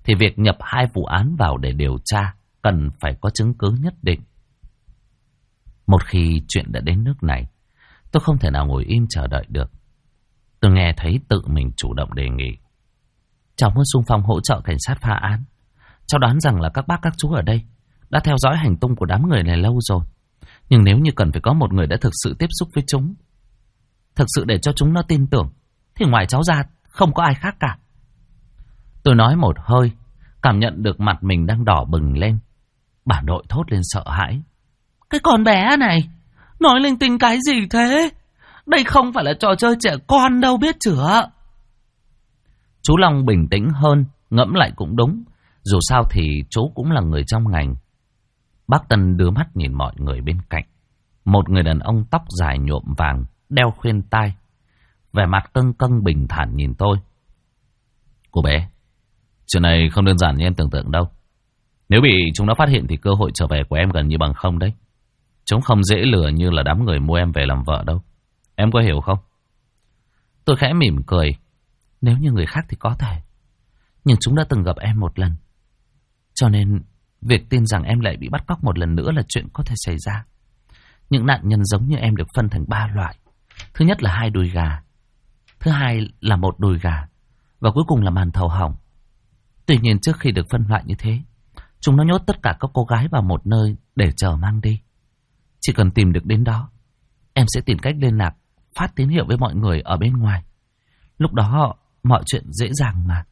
thì việc nhập 2 vụ án vào để điều tra cần phải có chứng cứ nhất định. Một khi chuyện đã đến nước này, tôi không thể nào ngồi im chờ đợi được. Tôi nghe thấy tự mình chủ động đề nghị. Cháu muốn xung phong hỗ trợ cảnh sát phá án. Cháu đoán rằng là các bác các chú ở đây đã theo dõi hành tung của đám người này lâu rồi. Nhưng nếu như cần phải có một người đã thực sự tiếp xúc với chúng, thực sự để cho chúng nó tin tưởng, thì ngoài cháu ra không có ai khác cả. Tôi nói một hơi, cảm nhận được mặt mình đang đỏ bừng lên. Bà nội thốt lên sợ hãi. Cái con bé này, nói linh tinh cái gì thế? Đây không phải là trò chơi trẻ con đâu biết chửa. Chú Long bình tĩnh hơn, ngẫm lại cũng đúng. Dù sao thì chú cũng là người trong ngành. Bác Tân đưa mắt nhìn mọi người bên cạnh. Một người đàn ông tóc dài nhuộm vàng, đeo khuyên tai, vẻ mặt căng căng bình thản nhìn tôi. Cô bé, chuyện này không đơn giản như em tưởng tượng đâu. Nếu bị chúng nó phát hiện thì cơ hội trở về của em gần như bằng không đấy. Chúng không dễ lừa như là đám người mua em về làm vợ đâu. Em có hiểu không? Tôi khẽ mỉm cười. Nếu như người khác thì có thể, nhưng chúng đã từng gặp em một lần. Cho nên việc tin rằng em lại bị bắt cóc một lần nữa là chuyện có thể xảy ra. Những nạn nhân giống như em được phân thành 3 loại. Thứ nhất là 2 đùi gà, thứ hai là 1 đùi gà, và cuối cùng là màn thầu hỏng. Tuy nhiên trước khi được phân loại như thế, chúng nó nhốt tất cả các cô gái vào một nơi để chờ mang đi. Chỉ cần tìm được đến đó, em sẽ tìm cách liên lạc, phát tín hiệu với mọi người ở bên ngoài. Lúc đó mọi chuyện dễ dàng mà.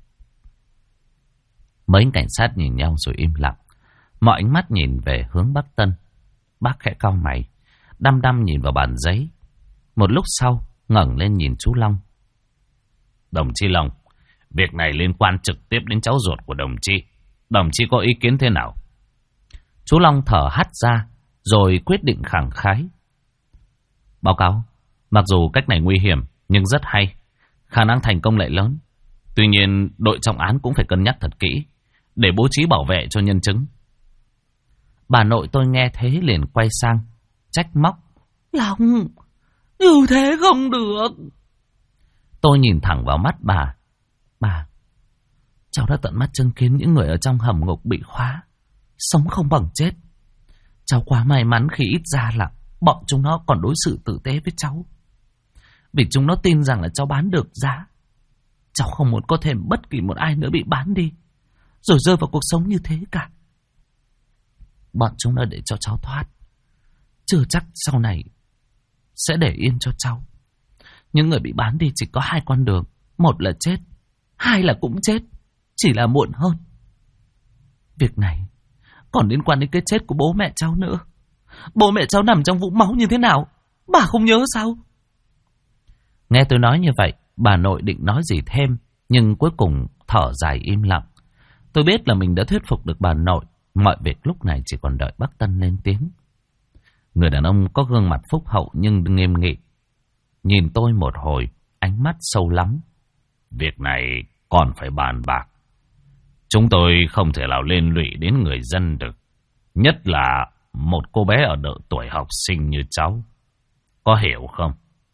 Mấy cảnh sát nhìn nhau rồi im lặng. Mọi ánh mắt nhìn về hướng bác Tân. Bác khẽ cau mày, đăm đăm nhìn vào bàn giấy. Một lúc sau ngẩng lên nhìn chú Long. Đồng chí Long, việc này liên quan trực tiếp đến cháu ruột của đồng chí. Đồng chí có ý kiến thế nào? Chú Long thở hắt ra rồi quyết định khẳng khái. Báo cáo, mặc dù cách này nguy hiểm nhưng rất hay, khả năng thành công lại lớn. Tuy nhiên đội trọng án cũng phải cân nhắc thật kỹ để bố trí bảo vệ cho nhân chứng. Bà nội tôi nghe thế liền quay sang trách móc. Long, như thế không được. Tôi nhìn thẳng vào mắt bà. Bà, cháu đã tận mắt chứng kiến những người ở trong hầm ngục bị khóa, sống không bằng chết. Cháu quá may mắn khi ít ra là bọn chúng nó còn đối xử tử tế với cháu. Vì chúng nó tin rằng là cháu bán được giá. Cháu không muốn có thêm bất kỳ một ai nữa bị bán đi, rồi rơi vào cuộc sống như thế cả. Bọn chúng đã để cho cháu thoát, chưa chắc sau này sẽ để yên cho cháu. Những người bị bán đi chỉ có 2 con đường. Một là chết, 2 là cũng chết, chỉ là muộn hơn. Việc này còn liên quan đến cái chết của bố mẹ cháu nữa. Bố mẹ cháu nằm trong vũng máu như thế nào, bà không nhớ sao? Nghe tôi nói như vậy, bà nội định nói gì thêm, nhưng cuối cùng thở dài im lặng. Tôi biết là mình đã thuyết phục được bà nội. Mọi việc lúc này chỉ còn đợi bác Tân lên tiếng. Người đàn ông có gương mặt phúc hậu nhưng nghiêm nghị, nhìn tôi một hồi, ánh mắt sâu lắm. Việc này còn phải bàn bạc. Chúng tôi không thể nào liên lụy đến người dân được. Nhất là một cô bé ở độ tuổi học sinh như cháu. Có hiểu không?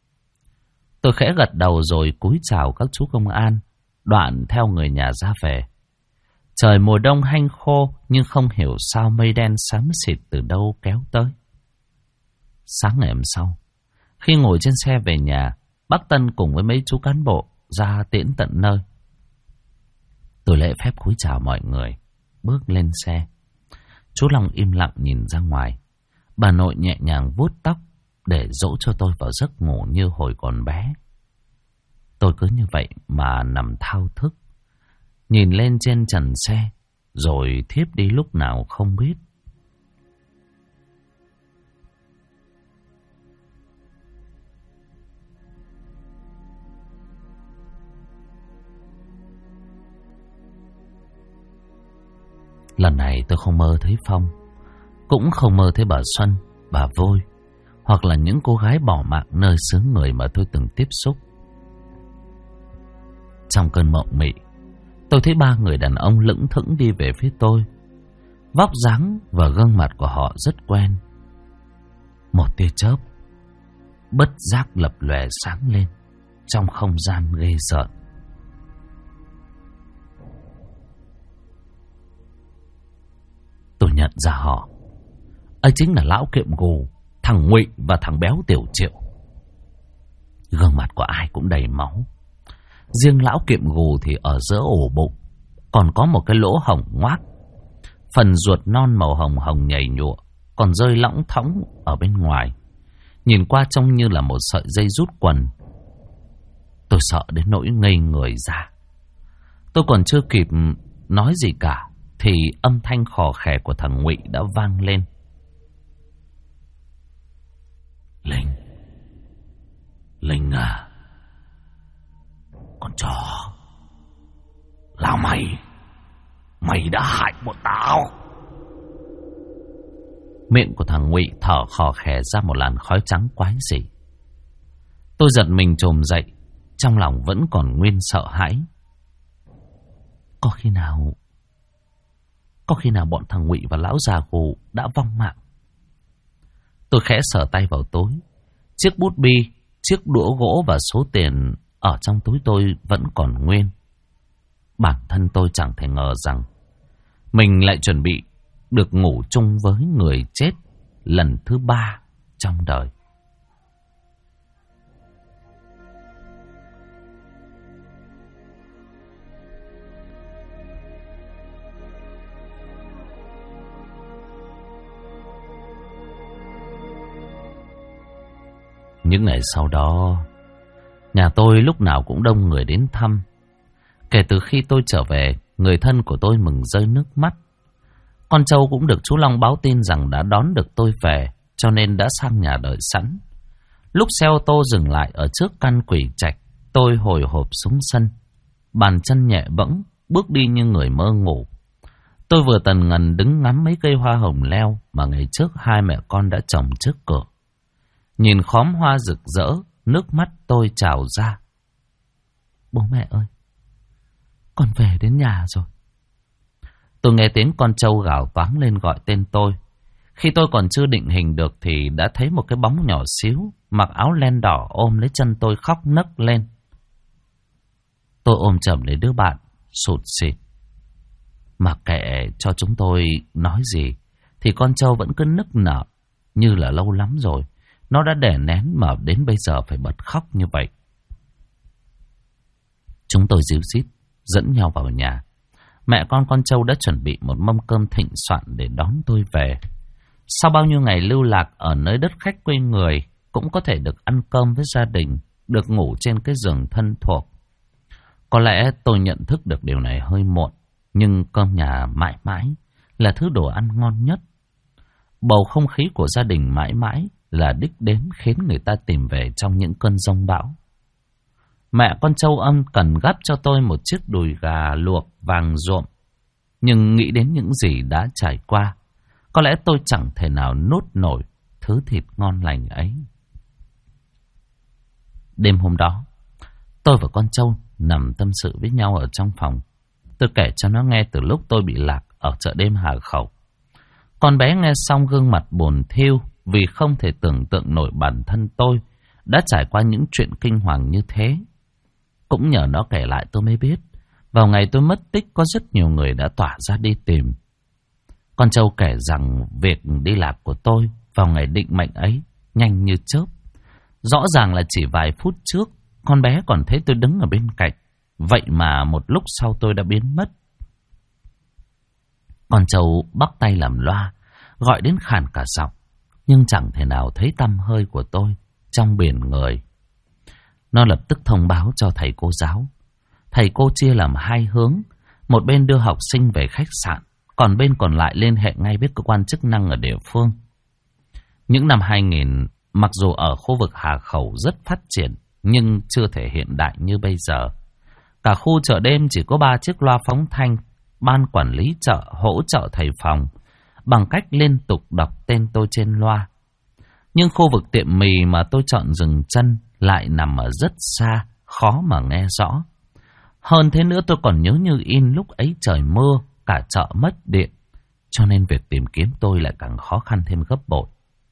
Tôi khẽ gật đầu rồi cúi chào các chú công an, đoạn theo người nhà ra về. Trời mùa đông hanh khô, nhưng không hiểu sao mây đen xám xịt từ đâu kéo tới. Sáng ngày hôm sau, khi ngồi trên xe về nhà, bác Tân cùng với mấy chú cán bộ ra tiễn tận nơi. Tôi lễ phép cúi chào mọi người, bước lên xe. Chú Long im lặng nhìn ra ngoài. Bà nội nhẹ nhàng vuốt tóc để dỗ cho tôi vào giấc ngủ như hồi còn bé. Tôi cứ như vậy mà nằm thao thức, nhìn lên trên trần xe, rồi thiếp đi lúc nào không biết. Lần này tôi không mơ thấy Phong, cũng không mơ thấy bà Xuân, bà Vôi, hoặc là những cô gái bỏ mạng nơi xứ người mà tôi từng tiếp xúc. Trong cơn mộng mị, tôi thấy 3 người đàn ông lững thững đi về phía tôi. Vóc dáng và gương mặt của họ rất quen. Một tia chớp bất giác lập lòe sáng lên trong không gian ghê rợn. nhận ra họ. Ấy chính là lão Kiệm Gù, thằng Ngụy và thằng béo Tiểu Triệu. Gương mặt của ai cũng đầy máu. Riêng lão Kiệm Gù thì ở giữa ổ bụng còn có một cái lỗ hổng ngoác. Phần ruột non màu hồng hồng nhầy nhụa còn rơi lõng thõng ở bên ngoài. Nhìn qua trông như là một sợi dây rút quần. Tôi sợ đến nỗi ngây người ra. Tôi còn chưa kịp nói gì cả thì âm thanh khò khè của thằng Ngụy đã vang lên. Linh à, con chó, là mày đã hại bọn tao. Miệng của thằng Ngụy thở khò khè ra một làn khói trắng quái dị. Tôi giật mình chồm dậy, trong lòng vẫn còn nguyên sợ hãi. Có khi nào bọn thằng Ngụy và lão già Gù đã vong mạng. Tôi khẽ sờ tay vào túi. Chiếc bút bi, chiếc đũa gỗ và số tiền ở trong túi tôi vẫn còn nguyên. Bản thân tôi chẳng thể ngờ rằng mình lại chuẩn bị được ngủ chung với người chết lần thứ 3 trong đời. Những ngày sau đó, nhà tôi lúc nào cũng đông người đến thăm. Kể từ khi tôi trở về, người thân của tôi mừng rơi nước mắt. Con trâu cũng được chú Long báo tin rằng đã đón được tôi về, cho nên đã sang nhà đợi sẵn. Lúc xe ô tô dừng lại ở trước căn quỷ trạch, tôi hồi hộp xuống sân. Bàn chân nhẹ bẫng, bước đi như người mơ ngủ. Tôi vừa tần ngần đứng ngắm mấy cây hoa hồng leo mà ngày trước hai mẹ con đã trồng trước cửa. Nhìn khóm hoa rực rỡ, nước mắt tôi trào ra. Bố mẹ ơi, con về đến nhà rồi. Tôi nghe tiếng con trâu gào toáng lên gọi tên tôi. Khi tôi còn chưa định hình được thì đã thấy một cái bóng nhỏ xíu, mặc áo len đỏ ôm lấy chân tôi khóc nấc lên. Tôi ôm chầm lấy đứa bạn, sụt sịt. Mặc kệ cho chúng tôi nói gì, thì con trâu vẫn cứ nức nở như là lâu lắm rồi. Nó đã đè nén mà đến bây giờ phải bật khóc như vậy. Chúng tôi díu dít dẫn nhau vào nhà. Mẹ con trâu đã chuẩn bị một mâm cơm thịnh soạn để đón tôi về. Sau bao nhiêu ngày lưu lạc ở nơi đất khách quê người, cũng có thể được ăn cơm với gia đình, được ngủ trên cái giường thân thuộc. Có lẽ tôi nhận thức được điều này hơi muộn, nhưng cơm nhà mãi mãi là thứ đồ ăn ngon nhất. Bầu không khí của gia đình mãi mãi là đích đến khiến người ta tìm về trong những cơn giông bão. Mẹ con trâu âm cần gắp cho tôi một chiếc đùi gà luộc vàng ruộm. Nhưng nghĩ đến những gì đã trải qua, có lẽ tôi chẳng thể nào nuốt nổi thứ thịt ngon lành ấy. Đêm hôm đó, tôi và con trâu nằm tâm sự với nhau ở trong phòng. Tôi kể cho nó nghe từ lúc tôi bị lạc ở chợ đêm Hà Khẩu. Con bé nghe xong gương mặt buồn thiu vì không thể tưởng tượng nổi bản thân tôi đã trải qua những chuyện kinh hoàng như thế. Cũng nhờ nó kể lại tôi mới biết, vào ngày tôi mất tích có rất nhiều người đã tỏa ra đi tìm. Con trâu kể rằng việc đi lạc của tôi vào ngày định mệnh ấy nhanh như chớp. Rõ ràng là chỉ vài phút trước, con bé còn thấy tôi đứng ở bên cạnh. Vậy mà một lúc sau tôi đã biến mất. Con trâu bắt tay làm loa, gọi đến khàn cả giọng, nhưng chẳng thể nào thấy tăm hơi của tôi trong biển người. Nó lập tức thông báo cho thầy cô giáo. Thầy cô chia làm hai hướng. Một bên đưa học sinh về khách sạn, còn bên còn lại liên hệ ngay với cơ quan chức năng ở địa phương. Những năm 2000, mặc dù ở khu vực Hà Khẩu rất phát triển, nhưng chưa thể hiện đại như bây giờ. Cả khu chợ đêm chỉ có 3 chiếc loa phóng thanh. Ban quản lý chợ hỗ trợ thầy phòng bằng cách liên tục đọc tên tôi trên loa. Nhưng khu vực tiệm mì mà tôi chọn dừng chân lại nằm ở rất xa, khó mà nghe rõ. Hơn thế nữa tôi còn nhớ như in lúc ấy trời mưa, cả chợ mất điện, cho nên việc tìm kiếm tôi lại càng khó khăn thêm gấp bội.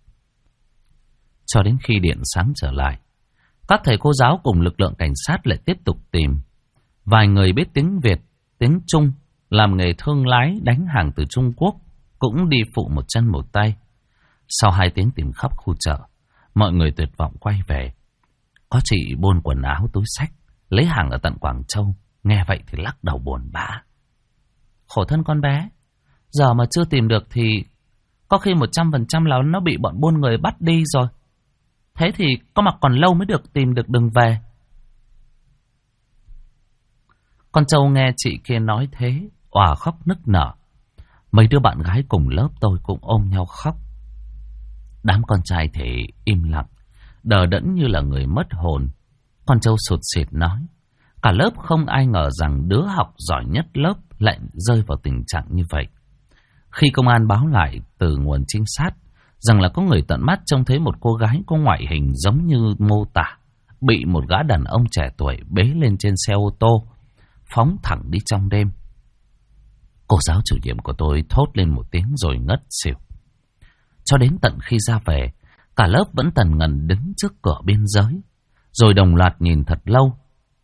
Cho đến khi điện sáng trở lại, các thầy cô giáo cùng lực lượng cảnh sát lại tiếp tục tìm. Vài người biết tiếng Việt, tiếng Trung, làm nghề thương lái đánh hàng từ Trung Quốc, cũng đi phụ một chân một tay. Sau 2 tiếng tìm khắp khu chợ, mọi người tuyệt vọng quay về. Có chị buôn quần áo túi xách, lấy hàng ở tận Quảng Châu, nghe vậy thì lắc đầu buồn bã. Khổ thân con bé, giờ mà chưa tìm được thì có khi 100% là nó bị bọn buôn người bắt đi rồi. Thế thì có mà còn lâu mới được tìm được đường về. Con Châu nghe chị kia nói thế, òa khóc nức nở. Mấy đứa bạn gái cùng lớp tôi cũng ôm nhau khóc. Đám con trai thì im lặng, đờ đẫn như là người mất hồn. Con Châu sụt sịt nói, cả lớp không ai ngờ rằng đứa học giỏi nhất lớp lại rơi vào tình trạng như vậy. Khi công an báo lại từ nguồn trinh sát rằng là có người tận mắt trông thấy một cô gái có ngoại hình giống như mô tả, bị một gã đàn ông trẻ tuổi bế lên trên xe ô tô, phóng thẳng đi trong đêm. Cô giáo chủ nhiệm của tôi thốt lên một tiếng rồi ngất xỉu. Cho đến tận khi ra về, cả lớp vẫn tần ngần đứng trước cửa biên giới, rồi đồng loạt nhìn thật lâu.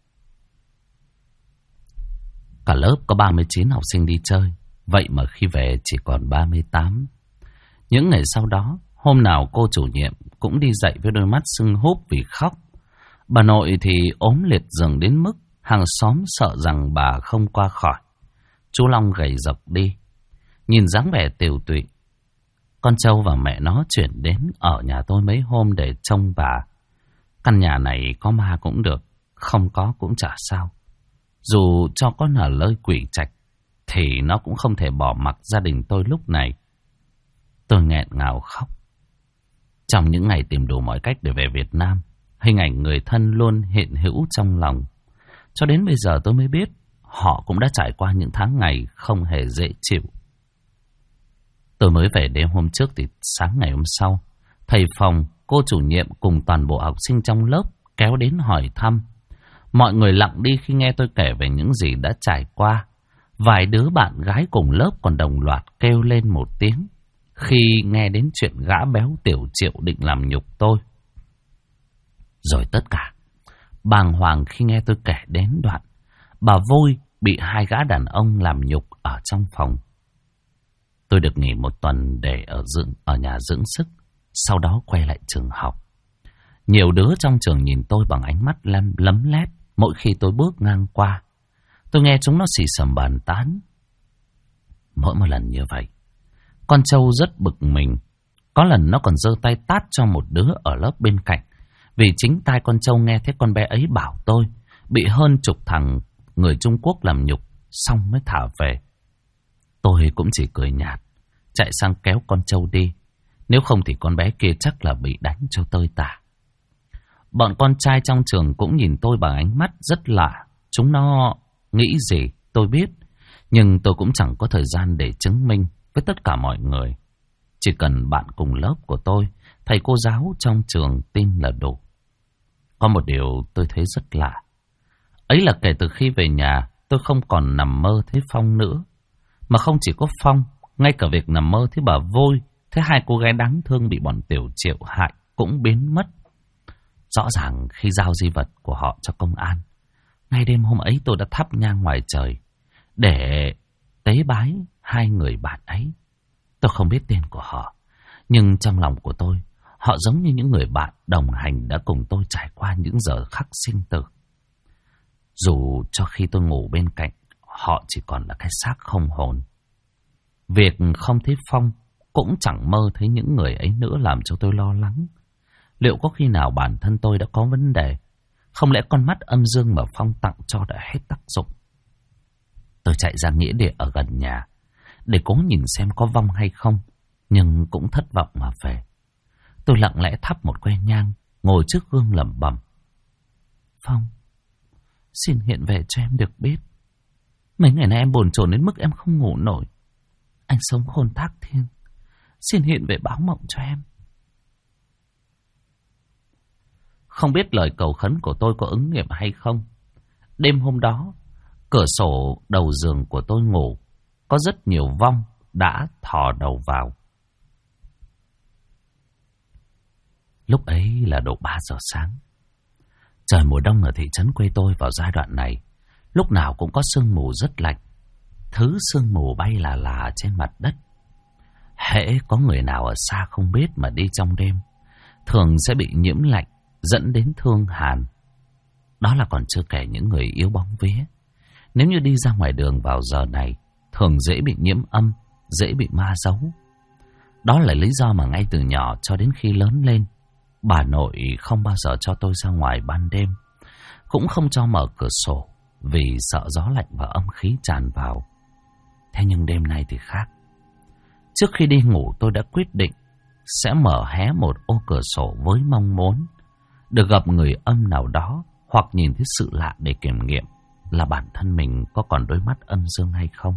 Cả lớp có 39 học sinh đi chơi, vậy mà khi về chỉ còn 38. Những ngày sau đó, hôm nào cô chủ nhiệm cũng đi dậy với đôi mắt sưng húp vì khóc. Bà nội thì ốm liệt giường đến mức hàng xóm sợ rằng bà không qua khỏi. Chú Long gầy rộc đi, nhìn dáng vẻ tiều tụy. Con Châu và mẹ nó chuyển đến ở nhà tôi mấy hôm để trông bà. Căn nhà này có ma cũng được, không có cũng chả sao. Dù cho có nở lơi quỷ trạch, thì nó cũng không thể bỏ mặc gia đình tôi lúc này. Tôi nghẹn ngào khóc. Trong những ngày tìm đủ mọi cách để về Việt Nam, hình ảnh người thân luôn hiện hữu trong lòng. Cho đến bây giờ tôi mới biết, họ cũng đã trải qua những tháng ngày không hề dễ chịu. Tôi mới về đêm hôm trước thì sáng ngày hôm sau, thầy phòng, cô chủ nhiệm cùng toàn bộ học sinh trong lớp kéo đến hỏi thăm. Mọi người lặng đi khi nghe tôi kể về những gì đã trải qua. Vài đứa bạn gái cùng lớp còn đồng loạt kêu lên một tiếng khi nghe đến chuyện gã béo Tiểu Triệu định làm nhục tôi. Rồi tất cả bàng hoàng khi nghe tôi kể đến đoạn bà Vui bị 2 gã đàn ông làm nhục ở trong phòng. Tôi được nghỉ 1 tuần để ở nhà dưỡng sức, sau đó quay lại trường học. Nhiều đứa trong trường nhìn tôi bằng ánh mắt lấm lét mỗi khi tôi bước ngang qua. Tôi nghe chúng nó xì xầm bàn tán. Mỗi một lần như vậy, con Châu rất bực mình. Có lần nó còn giơ tay tát cho một đứa ở lớp bên cạnh, vì chính tai con Châu nghe thấy con bé ấy bảo tôi bị hơn chục thằng người Trung Quốc làm nhục, xong mới thả về. Tôi cũng chỉ cười nhạt, chạy sang kéo con Châu đi. Nếu không thì con bé kia chắc là bị đánh cho tơi tả. Bọn con trai trong trường cũng nhìn tôi bằng ánh mắt rất lạ. Chúng nó nghĩ gì tôi biết, nhưng tôi cũng chẳng có thời gian để chứng minh với tất cả mọi người. Chỉ cần bạn cùng lớp của tôi, thầy cô giáo trong trường tin là đủ. Có một điều tôi thấy rất lạ. Ấy là kể từ khi về nhà, tôi không còn nằm mơ thấy Phong nữa. Mà không chỉ có Phong, ngay cả việc nằm mơ thấy bà Vôi, thấy 2 cô gái đáng thương bị bọn Tiểu Triệu hại cũng biến mất. Rõ ràng khi giao di vật của họ cho công an, ngay đêm hôm ấy tôi đã thắp nhang ngoài trời để tế bái 2 người bạn ấy. Tôi không biết tên của họ, nhưng trong lòng của tôi, họ giống như những người bạn đồng hành đã cùng tôi trải qua những giờ khắc sinh tử. Dù cho khi tôi ngủ bên cạnh, họ chỉ còn là cái xác không hồn. Việc không thấy Phong cũng chẳng mơ thấy những người ấy nữa làm cho tôi lo lắng. Liệu có khi nào bản thân tôi đã có vấn đề? Không lẽ con mắt âm dương mà Phong tặng cho đã hết tác dụng? Tôi chạy ra nghĩa địa ở gần nhà để cố nhìn xem có vong hay không, nhưng cũng thất vọng mà về. Tôi lặng lẽ thắp một que nhang, ngồi trước gương lẩm bẩm: Phong, xin hiện về cho em được biết. Mấy ngày nay em bồn chồn đến mức em không ngủ nổi. Anh sống khôn thác thiêng, xin hiện về báo mộng cho em. Không biết lời cầu khấn của tôi có ứng nghiệm hay không. Đêm hôm đó, cửa sổ đầu giường của tôi ngủ, có rất nhiều vong đã thò đầu vào. Lúc ấy là độ 3 giờ sáng. Trời mùa đông ở thị trấn quê tôi vào giai đoạn này, lúc nào cũng có sương mù rất lạnh. Thứ sương mù bay là trên mặt đất. hễ có người nào ở xa không biết mà đi trong đêm, thường sẽ bị nhiễm lạnh, dẫn đến thương hàn. Đó là còn chưa kể những người yếu bóng vía. Nếu như đi ra ngoài đường vào giờ này, thường dễ bị nhiễm âm, dễ bị ma giấu. Đó là lý do mà ngay từ nhỏ cho đến khi lớn lên, bà nội không bao giờ cho tôi ra ngoài ban đêm, cũng không cho mở cửa sổ vì sợ gió lạnh và âm khí tràn vào. Thế nhưng đêm nay thì khác. Trước khi đi ngủ tôi đã quyết định sẽ mở hé một ô cửa sổ với mong muốn được gặp người âm nào đó hoặc nhìn thấy sự lạ để kiểm nghiệm là bản thân mình có còn đôi mắt âm dương hay không.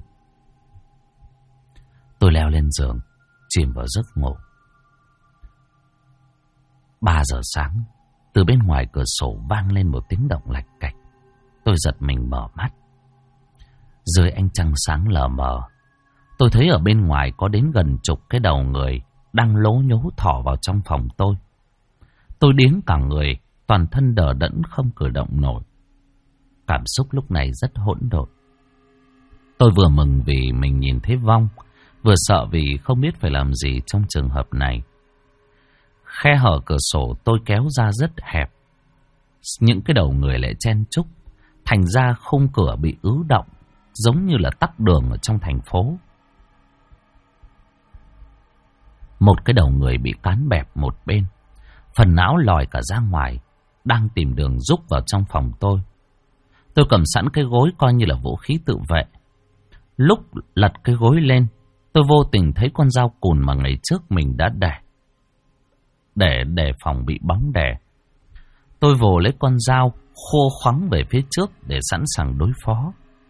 Tôi leo lên giường, chìm vào giấc ngủ. 3 giờ sáng, từ bên ngoài cửa sổ vang lên một tiếng động lạch cạch. Tôi giật mình mở mắt. Dưới ánh trăng sáng lờ mờ, tôi thấy ở bên ngoài có đến gần chục cái đầu người đang lố nhố thò vào trong phòng tôi. Tôi điếng cả người, toàn thân đờ đẫn không cử động nổi. Cảm xúc lúc này rất hỗn độn. Tôi vừa mừng vì mình nhìn thấy vong, vừa sợ vì không biết phải làm gì trong trường hợp này. Khe hở cửa sổ tôi kéo ra rất hẹp. Những cái đầu người lại chen chúc, thành ra khung cửa bị ứ động, giống như là tắc đường ở trong thành phố. Một cái đầu người bị cán bẹp một bên, phần não lòi cả ra ngoài, đang tìm đường rúc vào trong phòng tôi. Tôi cầm sẵn cái gối coi như là vũ khí tự vệ. Lúc lật cái gối lên, tôi vô tình thấy con dao cùn mà ngày trước mình đã để đề phòng bị bóng đè. Tôi vồ lấy con dao, khô khoắng về phía trước để sẵn sàng đối phó.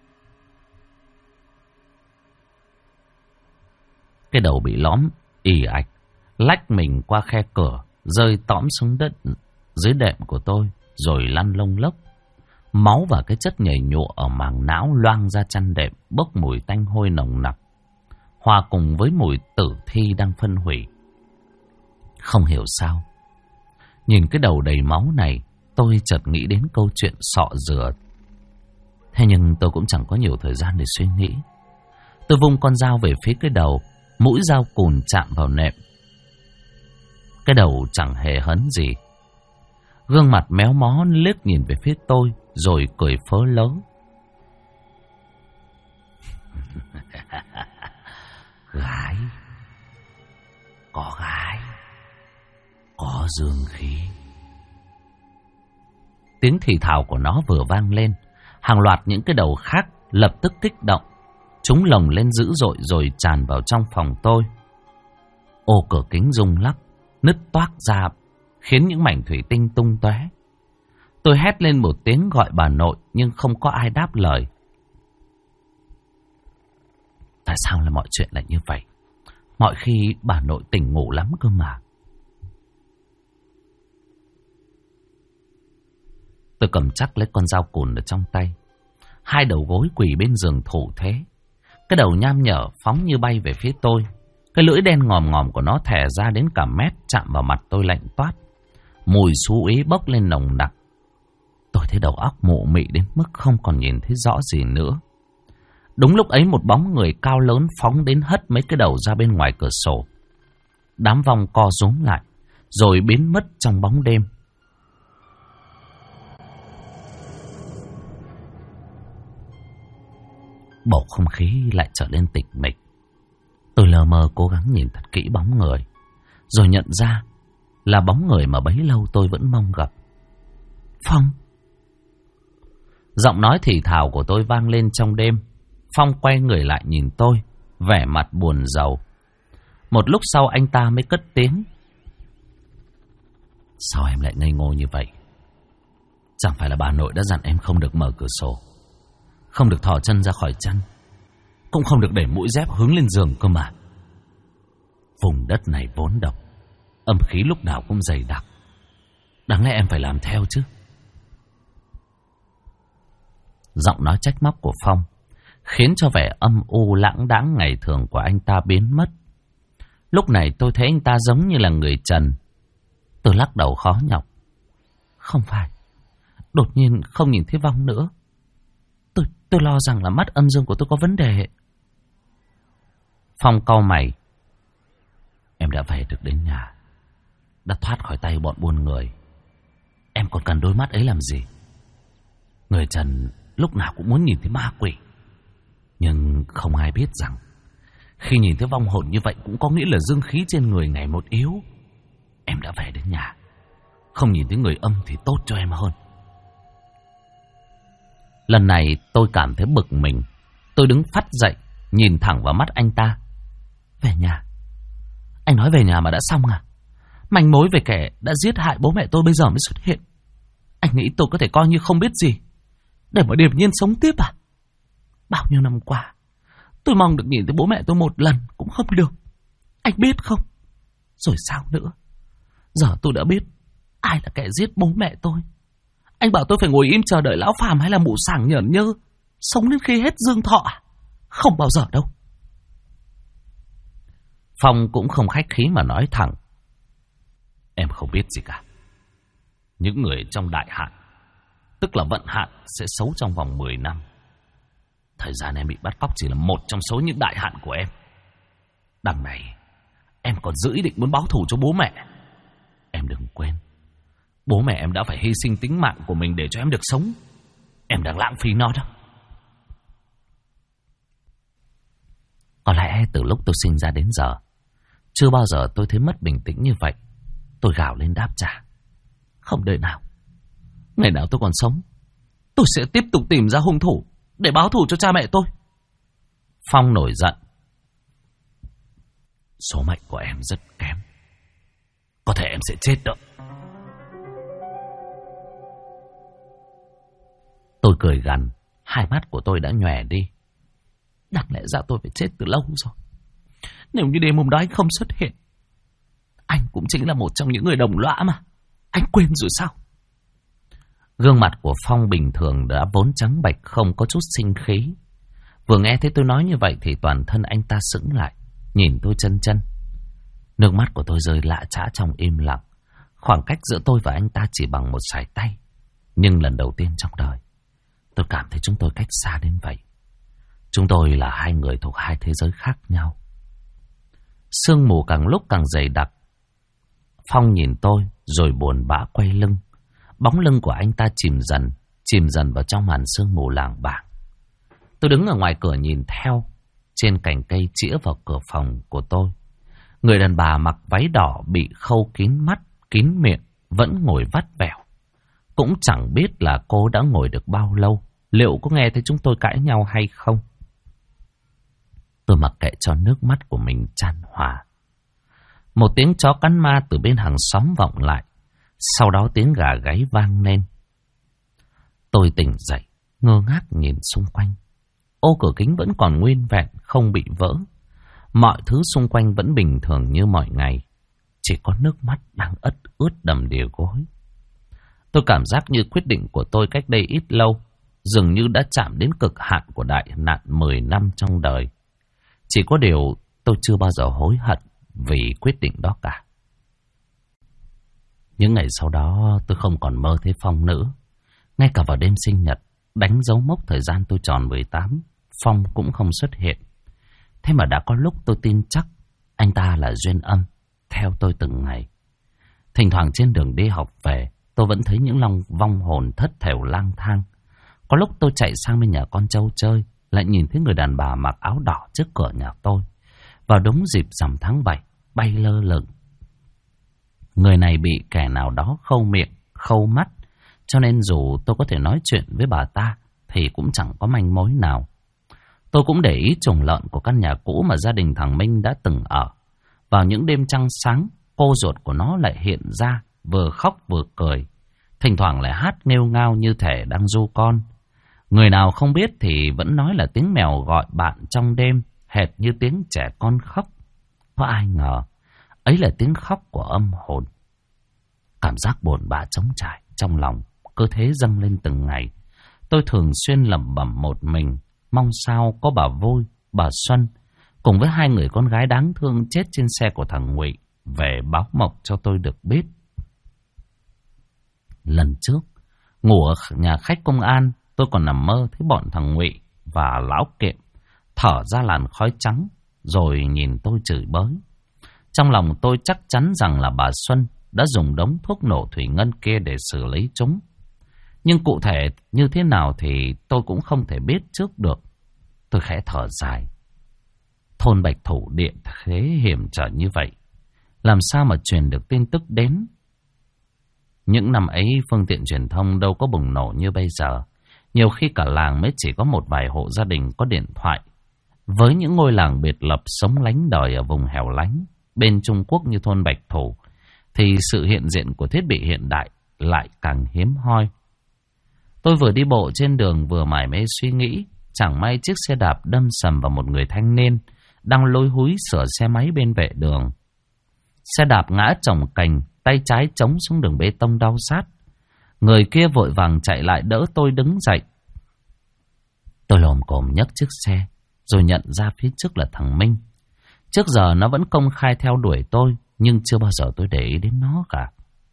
Cái đầu bị lõm ì ạch, lách mình qua khe cửa, rơi tõm xuống đất dưới đệm của tôi, rồi lăn lông lốc. Máu và cái chất nhầy nhụa ở màng não loang ra chăn đệm, bốc mùi tanh hôi nồng nặc, hòa cùng với mùi tử thi đang phân hủy. Không hiểu sao, nhìn cái đầu đầy máu này, tôi chợt nghĩ đến câu chuyện sọ rửa. Thế nhưng tôi cũng chẳng có nhiều thời gian để suy nghĩ. Tôi vung con dao về phía cái đầu, mũi dao cùn chạm vào nệm. Cái đầu chẳng hề hấn gì. Gương mặt méo mó liếc nhìn về phía tôi, rồi cười phớ lớ. Gái, có dương khí. Tiếng thì thào của nó vừa vang lên, hàng loạt những cái đầu khác lập tức kích động. Chúng lồng lên dữ dội rồi tràn vào trong phòng tôi. Ô cửa kính rung lắc, nứt toác ra, khiến những mảnh thủy tinh tung tóe. Tôi hét lên một tiếng gọi bà nội, nhưng không có ai đáp lời. Tại sao là mọi chuyện lại như vậy? Mọi khi bà nội tỉnh ngủ lắm cơ mà. Tôi cầm chắc lấy con dao cùn ở trong tay, hai đầu gối quỳ bên giường thủ thế. Cái đầu nham nhở phóng như bay về phía tôi. Cái lưỡi đen ngòm ngòm của nó thè ra đến cả mét, chạm vào mặt tôi lạnh toát. Mùi xú uế bốc lên nồng nặc. Tôi thấy đầu óc mụ mị đến mức không còn nhìn thấy rõ gì nữa. Đúng lúc ấy một bóng người cao lớn phóng đến hất mấy cái đầu ra bên ngoài cửa sổ. Đám vong co rúm lại, rồi biến mất trong bóng đêm. Bầu không khí lại trở nên tịch mịch. Tôi lờ mờ cố gắng nhìn thật kỹ bóng người, rồi nhận ra là bóng người mà bấy lâu tôi vẫn mong gặp. Phong. Giọng nói thì thào của tôi vang lên trong đêm. Phong quay người lại nhìn tôi, vẻ mặt buồn rầu. Một lúc sau anh ta mới cất tiếng. Sao em lại ngây ngô như vậy? Chẳng phải là bà nội đã dặn em không được mở cửa sổ, không được thò chân ra khỏi chăn, cũng không được để mũi dép hướng lên giường cơ mà. Vùng đất này vốn độc, âm khí lúc nào cũng dày đặc. Đáng lẽ em phải làm theo chứ. Giọng nói trách móc của Phong khiến cho vẻ âm u lãng đãng ngày thường của anh ta biến mất. Lúc này tôi thấy anh ta giống như là người trần. Tôi lắc đầu khó nhọc. Không phải, đột nhiên không nhìn thấy Vong nữa. Tôi lo rằng là mắt âm dương của tôi có vấn đề. Phong cau mày. Em đã về được đến nhà, đã thoát khỏi tay bọn buôn người. Em còn cần đôi mắt ấy làm gì? Người trần lúc nào cũng muốn nhìn thấy ma quỷ, nhưng không ai biết rằng khi nhìn thấy vong hồn như vậy cũng có nghĩa là dương khí trên người ngày một yếu. Em đã về đến nhà, không nhìn thấy người âm thì tốt cho em hơn. Lần này tôi cảm thấy bực mình. Tôi đứng phắt dậy, nhìn thẳng vào mắt anh ta. Về nhà? Anh nói về nhà mà đã xong à? Manh mối về kẻ đã giết hại bố mẹ tôi bây giờ mới xuất hiện. Anh nghĩ tôi có thể coi như không biết gì để mà điềm nhiên sống tiếp à? Bao nhiêu năm qua tôi mong được nhìn thấy bố mẹ tôi một lần cũng không được. Anh biết không? Rồi sao nữa? Giờ tôi đã biết ai là kẻ giết bố mẹ tôi. Anh bảo tôi phải ngồi im chờ đợi lão phàm hay là mụ sảng nhởn nhơ sống đến khi hết dương thọ à? Không bao giờ đâu. Phong cũng không khách khí mà nói thẳng. Em không biết gì cả. Những người trong đại hạn, tức là vận hạn, sẽ xấu trong vòng 10 năm. Thời gian em bị bắt cóc chỉ là một trong số những đại hạn của em. Đằng này em còn giữ ý định muốn báo thù cho bố mẹ. Em đừng quên, bố mẹ em đã phải hy sinh tính mạng của mình để cho em được sống. Em đang lãng phí nó đó. Có lẽ từ lúc tôi sinh ra đến giờ, chưa bao giờ tôi thấy mất bình tĩnh như vậy. Tôi gào lên đáp trả. Không đời nào. Ngày nào tôi còn sống, tôi sẽ tiếp tục tìm ra hung thủ để báo thù cho cha mẹ tôi. Phong nổi giận. Số mệnh của em rất kém. Có thể em sẽ chết đó. Tôi cười gằn. Hai mắt của tôi đã nhòe đi. Đáng lẽ ra tôi phải chết từ lâu rồi. Nếu như đêm hôm đó anh không xuất hiện, anh cũng chính là một trong những người đồng lõa mà. Anh quên rồi sao? Gương mặt của Phong bình thường đã vốn trắng bệch, không có chút sinh khí. Vừa nghe thấy tôi nói như vậy thì toàn thân anh ta sững lại, nhìn tôi chân chân. Nước mắt của tôi rơi lạ chã trong im lặng. Khoảng cách giữa tôi và anh ta chỉ bằng một sải tay. Nhưng lần đầu tiên trong đời, tôi cảm thấy chúng tôi cách xa đến vậy. Chúng tôi là hai người thuộc hai thế giới khác nhau. Sương mù càng lúc càng dày đặc. Phong nhìn tôi rồi buồn bã quay lưng. Bóng lưng của anh ta chìm dần vào trong màn sương mù lảng bảng. Tôi đứng ở ngoài cửa nhìn theo. Trên cành cây chĩa vào cửa phòng của tôi, người đàn bà mặc váy đỏ bị khâu kín mắt, kín miệng vẫn ngồi vắt vẻo. Cũng chẳng biết là cô đã ngồi được bao lâu, liệu có nghe thấy chúng tôi cãi nhau hay không. Tôi mặc kệ cho nước mắt của mình chan hòa. Một tiếng chó cắn ma từ bên hàng xóm vọng lại. Sau đó tiếng gà gáy vang lên. Tôi tỉnh dậy, ngơ ngác nhìn xung quanh. Ô cửa kính vẫn còn nguyên vẹn, không bị vỡ. Mọi thứ xung quanh vẫn bình thường như mọi ngày. Chỉ có nước mắt đang ướt đầm đìa gối. Tôi cảm giác như quyết định của tôi cách đây ít lâu dường như đã chạm đến cực hạn của đại nạn 10 năm trong đời. Chỉ có điều tôi chưa bao giờ hối hận vì quyết định đó cả. Những ngày sau đó tôi không còn mơ thấy Phong nữa. Ngay cả vào đêm sinh nhật, đánh dấu mốc thời gian tôi tròn 18, Phong cũng không xuất hiện. Thế mà đã có lúc tôi tin chắc anh ta là duyên âm, theo tôi từng ngày. Thỉnh thoảng trên đường đi học về, tôi vẫn thấy những vong hồn thất thểu lang thang. Có lúc tôi chạy sang bên nhà con trâu chơi, lại nhìn thấy người đàn bà mặc áo đỏ trước cửa nhà tôi. Vào đúng dịp rằm tháng 7, bay lơ lửng. Người này bị kẻ nào đó khâu miệng, khâu mắt, cho nên dù tôi có thể nói chuyện với bà ta thì cũng chẳng có manh mối nào. Tôi cũng để ý chuồng lợn của căn nhà cũ mà gia đình thằng Minh đã từng ở. Vào những đêm trăng sáng, cô ruột của nó lại hiện ra, vừa khóc vừa cười. Thỉnh thoảng lại hát nghêu ngao như thể đang ru con. Người nào không biết thì vẫn nói là tiếng mèo gọi bạn trong đêm, hệt như tiếng trẻ con khóc. Có ai ngờ, ấy là tiếng khóc của âm hồn. Cảm giác bồn bã trống trải trong lòng, cứ thế dâng lên từng ngày. Tôi thường xuyên lẩm bẩm một mình, mong sao có bà Vui, bà Xuân, cùng với hai người con gái đáng thương chết trên xe của thằng Ngụy về báo mộng cho tôi được biết. Lần trước, ngủ ở nhà khách công an, tôi còn nằm mơ thấy bọn thằng Ngụy và lão Kiệm thở ra làn khói trắng, rồi nhìn tôi chửi bới. Trong lòng tôi chắc chắn rằng là bà Xuân đã dùng đống thuốc nổ thủy ngân kia để xử lý chúng. Nhưng cụ thể như thế nào thì tôi cũng không thể biết trước được. Tôi khẽ thở dài. Thôn Bạch Thủ địa thế hiểm trở như vậy, làm sao mà truyền được tin tức đến? Những năm ấy phương tiện truyền thông đâu có bùng nổ như bây giờ. Nhiều khi cả làng mới chỉ có một vài hộ gia đình có điện thoại. Với những ngôi làng biệt lập sống lánh đời ở vùng hẻo lánh bên Trung Quốc như thôn Bạch Thủ, thì sự hiện diện của thiết bị hiện đại lại càng hiếm hoi. Tôi vừa đi bộ trên đường vừa mải mê suy nghĩ. Chẳng may chiếc xe đạp đâm sầm vào một người thanh niên đang lôi húi sửa xe máy bên vệ đường. Xe đạp ngã chồng cành, tay trái chống xuống đường bê tông đau sát. Người kia vội vàng chạy lại đỡ tôi đứng dậy. Tôi lồm cồm nhấc chiếc xe, rồi nhận ra phía trước là thằng Minh. Trước giờ nó vẫn công khai theo đuổi tôi, nhưng chưa bao giờ tôi để ý đến nó cả.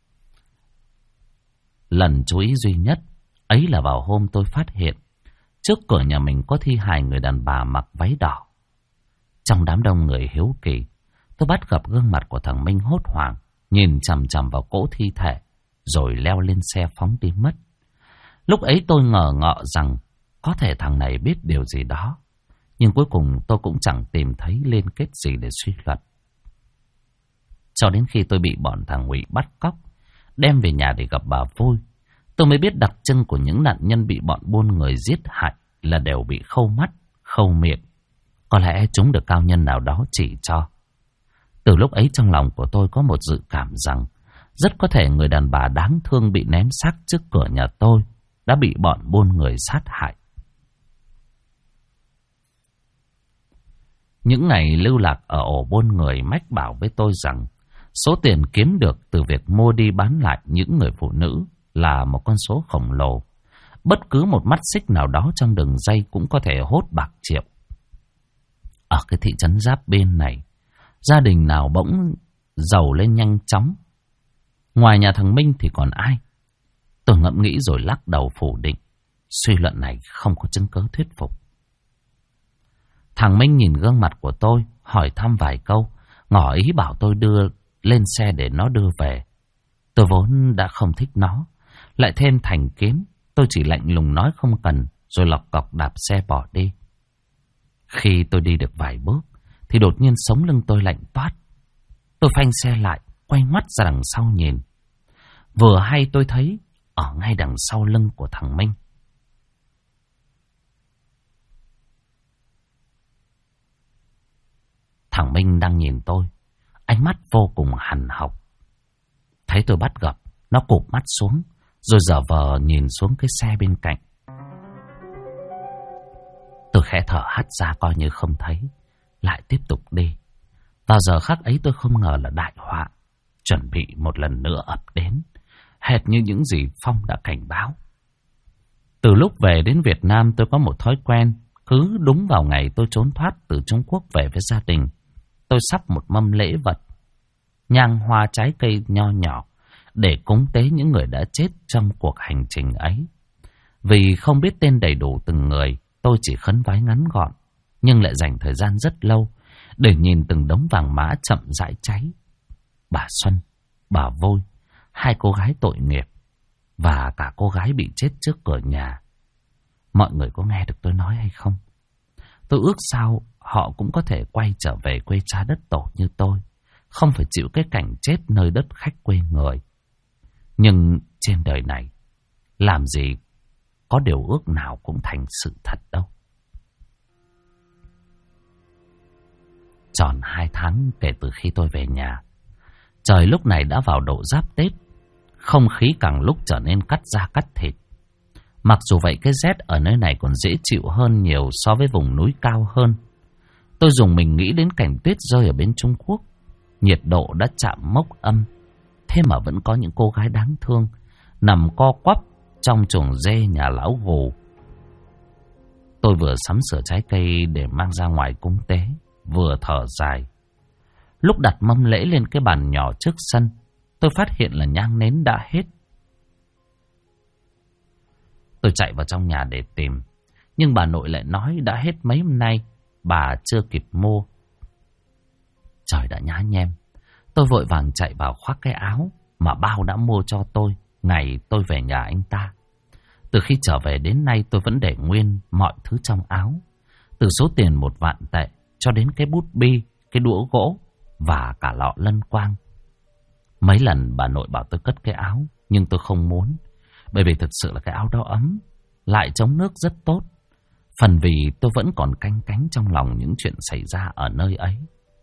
Lần chú ý duy nhất ấy là vào hôm tôi phát hiện trước cửa nhà mình có thi hài người đàn bà mặc váy đỏ. Trong đám đông người hiếu kỳ, tôi bắt gặp gương mặt của thằng Minh hốt hoảng, nhìn chằm chằm vào cỗ thi thể, rồi leo lên xe phóng đi mất. Lúc ấy tôi ngờ ngợ rằng có thể thằng này biết điều gì đó, nhưng cuối cùng tôi cũng chẳng tìm thấy liên kết gì để suy luận. Cho đến khi tôi bị bọn thằng Ngụy bắt cóc, đem về nhà để gặp bà Vui, tôi mới biết đặc trưng của những nạn nhân bị bọn buôn người giết hại là đều bị khâu mắt, khâu miệng. Có lẽ chúng được cao nhân nào đó chỉ cho. Từ lúc ấy trong lòng của tôi có một dự cảm rằng rất có thể người đàn bà đáng thương bị ném xác trước cửa nhà tôi đã bị bọn buôn người sát hại. Những ngày lưu lạc ở ổ buôn người mách bảo với tôi rằng số tiền kiếm được từ việc mua đi bán lại những người phụ nữ là một con số khổng lồ. Bất cứ một mắt xích nào đó trong đường dây cũng có thể hốt bạc triệu. Ở cái thị trấn giáp bên này, gia đình nào bỗng giàu lên nhanh chóng. Ngoài nhà thằng Minh thì còn ai? Tôi ngẫm nghĩ rồi lắc đầu phủ định. Suy luận này không có chứng cứ thuyết phục. Thằng Minh nhìn gương mặt của tôi, hỏi thăm vài câu, ngỏ ý bảo tôi đưa lên xe để nó đưa về. Tôi vốn đã không thích nó, lại thêm thành kiến, tôi chỉ lạnh lùng nói không cần, rồi lọc cọc đạp xe bỏ đi. Khi tôi đi được vài bước, thì đột nhiên sống lưng tôi lạnh toát. Tôi phanh xe lại, quay mắt ra đằng sau nhìn. Vừa hay tôi thấy ở ngay đằng sau lưng của thằng Minh, thằng Minh đang nhìn tôi, ánh mắt vô cùng hằn học. Thấy tôi bắt gặp, nó cụp mắt xuống, rồi giở vờ nhìn xuống cái xe bên cạnh. Tôi khẽ thở hắt ra coi như không thấy, lại tiếp tục đi. Vào giờ khắc ấy tôi không ngờ là đại họa chuẩn bị một lần nữa ập đến, hệt như những gì Phong đã cảnh báo. Từ lúc về đến Việt Nam tôi có một thói quen, cứ đúng vào ngày tôi trốn thoát từ Trung Quốc về với gia đình, tôi sắp một mâm lễ vật, nhang hoa trái cây nho nhỏ để cúng tế những người đã chết trong cuộc hành trình ấy. Vì không biết tên đầy đủ từng người, tôi chỉ khấn vái ngắn gọn, nhưng lại dành thời gian rất lâu để nhìn từng đống vàng mã chậm rãi cháy. Bà Xuân, bà Vui, hai cô gái tội nghiệp và cả cô gái bị chết trước cửa nhà. Mọi người có nghe được tôi nói hay không? Tôi ước sao họ cũng có thể quay trở về quê cha đất tổ như tôi, không phải chịu cái cảnh chết nơi đất khách quê người. Nhưng trên đời này, làm gì có điều ước nào cũng thành sự thật đâu. Tròn 2 tháng kể từ khi tôi về nhà. Trời lúc này đã vào độ giáp Tết, không khí càng lúc trở nên cắt da cắt thịt. Mặc dù vậy cái rét ở nơi này còn dễ chịu hơn nhiều so với vùng núi cao hơn. Tôi dùng mình nghĩ đến cảnh tuyết rơi ở bên Trung Quốc. Nhiệt độ đã chạm mốc âm, thế mà vẫn có những cô gái đáng thương nằm co quắp trong chuồng dê nhà lão Gù. Tôi vừa sắm sửa trái cây để mang ra ngoài cúng tế, vừa thở dài. Lúc đặt mâm lễ lên cái bàn nhỏ trước sân, tôi phát hiện là nhang nến đã hết. Tôi chạy vào trong nhà để tìm, nhưng bà nội lại nói đã hết mấy hôm nay, bà chưa kịp mua. Trời đã nhá nhem, Tôi vội vàng chạy vào khoác cái áo mà Bao đã mua cho tôi ngày tôi về nhà anh ta. Từ khi trở về đến nay tôi vẫn để nguyên mọi thứ trong áo. Từ số tiền 1 vạn tệ cho đến cái bút bi, cái đũa gỗ và cả lọ lân quang. Mấy lần bà nội bảo tôi cất cái áo, nhưng tôi không muốn. Bởi vì thực sự là cái áo đó ấm, lại chống nước rất tốt. Phần vì tôi vẫn còn canh cánh trong lòng những chuyện xảy ra ở nơi ấy.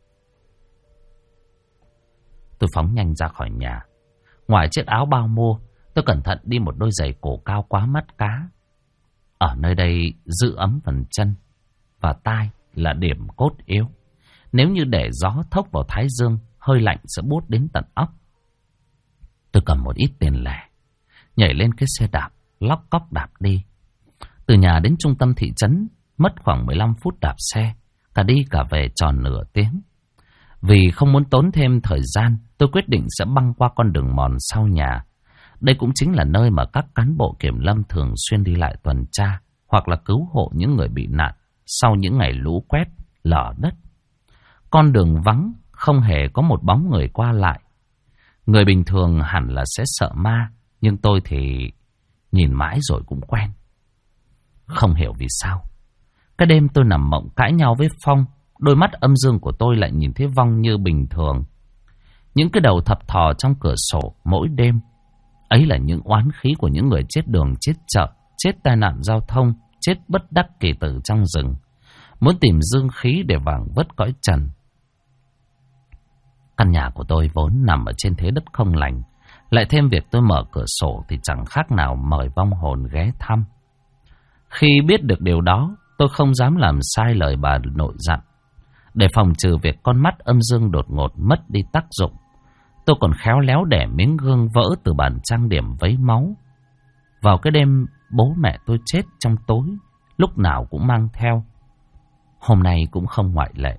Tôi phóng nhanh ra khỏi nhà. Ngoài chiếc áo Bao mua, tôi cẩn thận đi một đôi giày cổ cao quá mắt cá. Ở nơi đây giữ ấm phần chân và tai là điểm cốt yếu. Nếu như để gió thốc vào thái dương, hơi lạnh sẽ buốt đến tận óc. Tôi cầm một ít tiền lẻ, nhảy lên cái xe đạp, lóc cóc đạp đi. Từ nhà đến trung tâm thị trấn mất khoảng 15 phút đạp xe, cả đi cả về tròn nửa tiếng. Vì không muốn tốn thêm thời gian, tôi quyết định sẽ băng qua con đường mòn sau nhà. Đây cũng chính là nơi mà các cán bộ kiểm lâm thường xuyên đi lại tuần tra hoặc là cứu hộ những người bị nạn sau những ngày lũ quét, lở đất. Con đường vắng, không hề có một bóng người qua lại. Người bình thường hẳn là sẽ sợ ma, nhưng tôi thì nhìn mãi rồi cũng quen. Không hiểu vì sao, cái đêm tôi nằm mộng cãi nhau với Phong, đôi mắt âm dương của tôi lại nhìn thấy Vong như bình thường. Những cái đầu thập thò trong cửa sổ mỗi đêm, ấy là những oán khí của những người chết đường, chết chợ, chết tai nạn giao thông, chết bất đắc kỳ tử trong rừng, muốn tìm dương khí để vàng vất cõi trần. Căn nhà của tôi vốn nằm ở trên thế đất không lành, lại thêm việc tôi mở cửa sổ thì chẳng khác nào mời vong hồn ghé thăm. Khi biết được điều đó, tôi không dám làm sai lời bà nội dặn. Để phòng trừ việc con mắt âm dương đột ngột mất đi tác dụng, tôi còn khéo léo để miếng gương vỡ từ bàn trang điểm vấy máu. Vào cái đêm bố mẹ tôi chết trong tối, lúc nào cũng mang theo. Hôm nay cũng không ngoại lệ.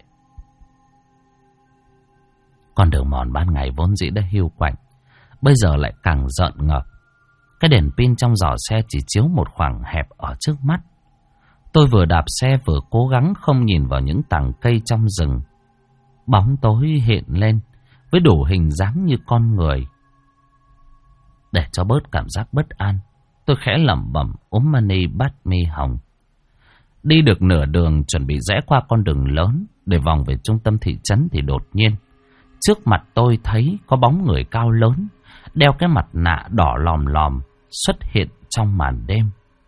Con đường mòn ban ngày vốn dĩ đã hiu quạnh, bây giờ lại càng rợn ngợp. Cái đèn pin trong giỏ xe chỉ chiếu một khoảng hẹp ở trước mắt. Tôi vừa đạp xe vừa cố gắng không nhìn vào những tàng cây trong rừng. Bóng tối hiện lên với đủ hình dáng như con người. Để cho bớt cảm giác bất an, tôi khẽ lẩm bẩm Om Mani Padme Hum. Đi được nửa đường chuẩn bị rẽ qua con đường lớn để vòng về trung tâm thị trấn thì đột nhiên trước mặt tôi thấy có bóng người cao lớn, đeo cái mặt nạ đỏ lòm lòm xuất hiện trong màn đêm.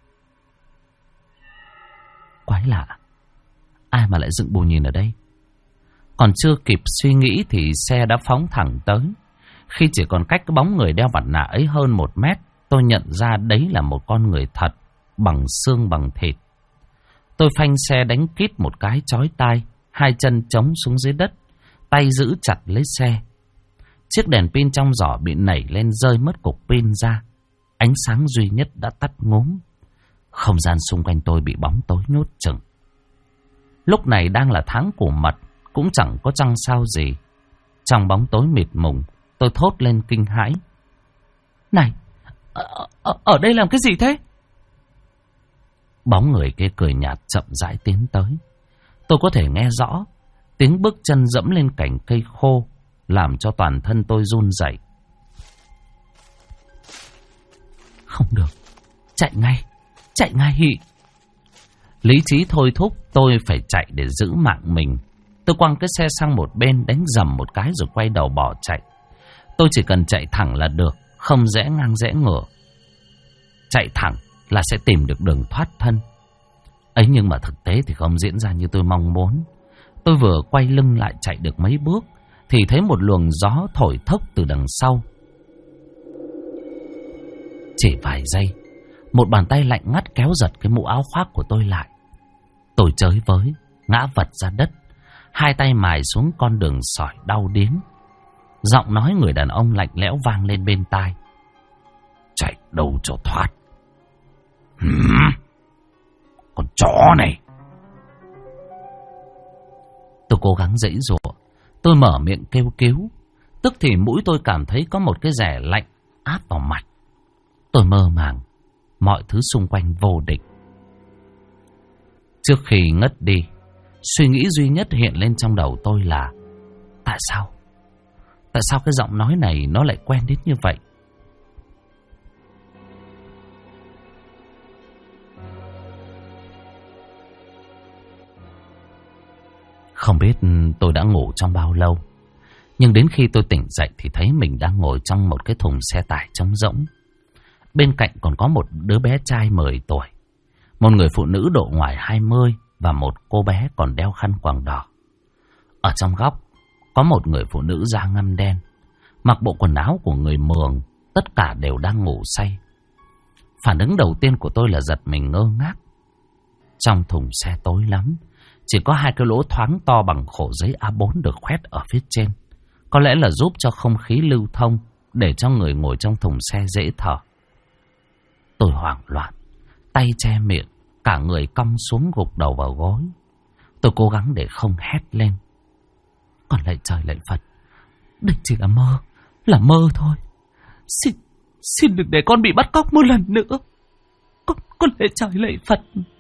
Quái lạ, ai mà lại dựng bù nhìn ở đây? Còn chưa kịp suy nghĩ thì xe đã phóng thẳng tới. Khi chỉ còn cách cái bóng người đeo mặt nạ ấy hơn 1 mét, tôi nhận ra đấy là một con người thật, bằng xương bằng thịt. Tôi phanh xe đánh kít một cái chói tai, 2 chân chống xuống dưới đất, tay giữ chặt lấy xe. Chiếc đèn pin trong giỏ bị nảy lên rơi mất cục pin ra. Ánh sáng duy nhất đã tắt ngúm. Không gian xung quanh tôi bị bóng tối nhốt chừng. Lúc này đang là tháng củ mật, cũng chẳng có trăng sao gì. Trong bóng tối mịt mùng, tôi thốt lên kinh hãi. Này, ở đây làm cái gì thế? Bóng người kia cười nhạt chậm rãi tiến tới. Tôi có thể nghe rõ tiếng bước chân dẫm lên cành cây khô, làm cho toàn thân tôi run rẩy. Không được, chạy ngay. Lý trí thôi thúc tôi phải chạy để giữ mạng mình. Tôi quăng cái xe sang một bên, đánh dầm một cái rồi quay đầu bỏ chạy. Tôi chỉ cần chạy thẳng là được, không rẽ ngang rẽ ngửa. Chạy thẳng là sẽ tìm được đường thoát thân. Ấy nhưng mà thực tế thì không diễn ra như tôi mong muốn. Tôi vừa quay lưng lại chạy được mấy bước thì thấy một luồng gió thổi thốc từ đằng sau. Chỉ vài giây, một bàn tay lạnh ngắt kéo giật cái mũ áo khoác của tôi lại. Tôi chới với, ngã vật ra đất, 2 tay mài xuống con đường sỏi đau điếng. Giọng nói người đàn ông lạnh lẽo vang lên bên tai. Chạy đâu cho thoát? Con chó này! Tôi cố gắng giãy giụa. Tôi mở miệng kêu cứu. Tức thì mũi tôi cảm thấy có một cái rẻ lạnh áp vào mặt. Tôi mơ màng, mọi thứ xung quanh vô định. Trước khi ngất đi, suy nghĩ duy nhất hiện lên trong đầu tôi là: tại sao Tại sao cái giọng nói này nó lại quen đến như vậy? Không biết tôi đã ngủ trong bao lâu, nhưng đến khi tôi tỉnh dậy thì thấy mình đang ngồi trong một cái thùng xe tải trống rỗng. Bên cạnh còn có một đứa bé trai 10 tuổi, một người phụ nữ độ ngoài 20 và một cô bé còn đeo khăn quàng đỏ. Ở trong góc có một người phụ nữ da ngăm đen, mặc bộ quần áo của người Mường, tất cả đều đang ngủ say. Phản ứng đầu tiên của tôi là giật mình ngơ ngác. Trong thùng xe tối lắm, chỉ có 2 cái lỗ thoáng to bằng khổ giấy A4 được khoét ở phía trên. Có lẽ là giúp cho không khí lưu thông, để cho người ngồi trong thùng xe dễ thở. Tôi hoảng loạn, tay che miệng, cả người cong xuống gục đầu vào gối. Tôi cố gắng để không hét lên. Còn lạy trời lạy Phật, đây chỉ là mơ thôi. Xin đừng để con bị bắt cóc một lần nữa. Con lạy trời lạy Phật.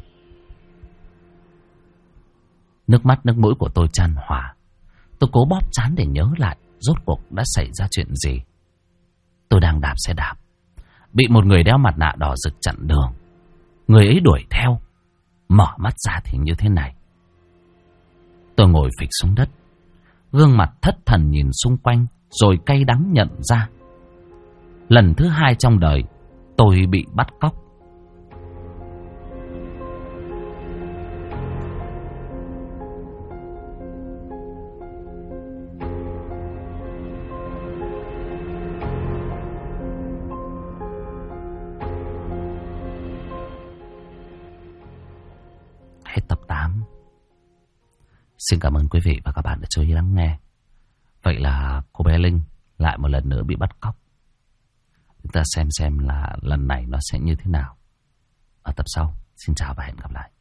Nước mắt nước mũi của tôi chan hòa. Tôi cố bóp trán để nhớ lại rốt cuộc đã xảy ra chuyện gì. Tôi đang đạp xe đạp, bị một người đeo mặt nạ đỏ rực chặn đường. Người ấy đuổi theo. Mở mắt ra thì như thế này. Tôi ngồi phịch xuống đất, gương mặt thất thần nhìn xung quanh, rồi cay đắng nhận ra lần thứ 2 trong đời tôi bị bắt cóc. Hết tập 8. Xin cảm ơn quý vị và các bạn đã chú ý lắng nghe. Vậy là cô bé Linh lại một lần nữa bị bắt cóc. Chúng ta xem là lần này nó sẽ như thế nào ở tập sau. Xin chào và hẹn gặp lại.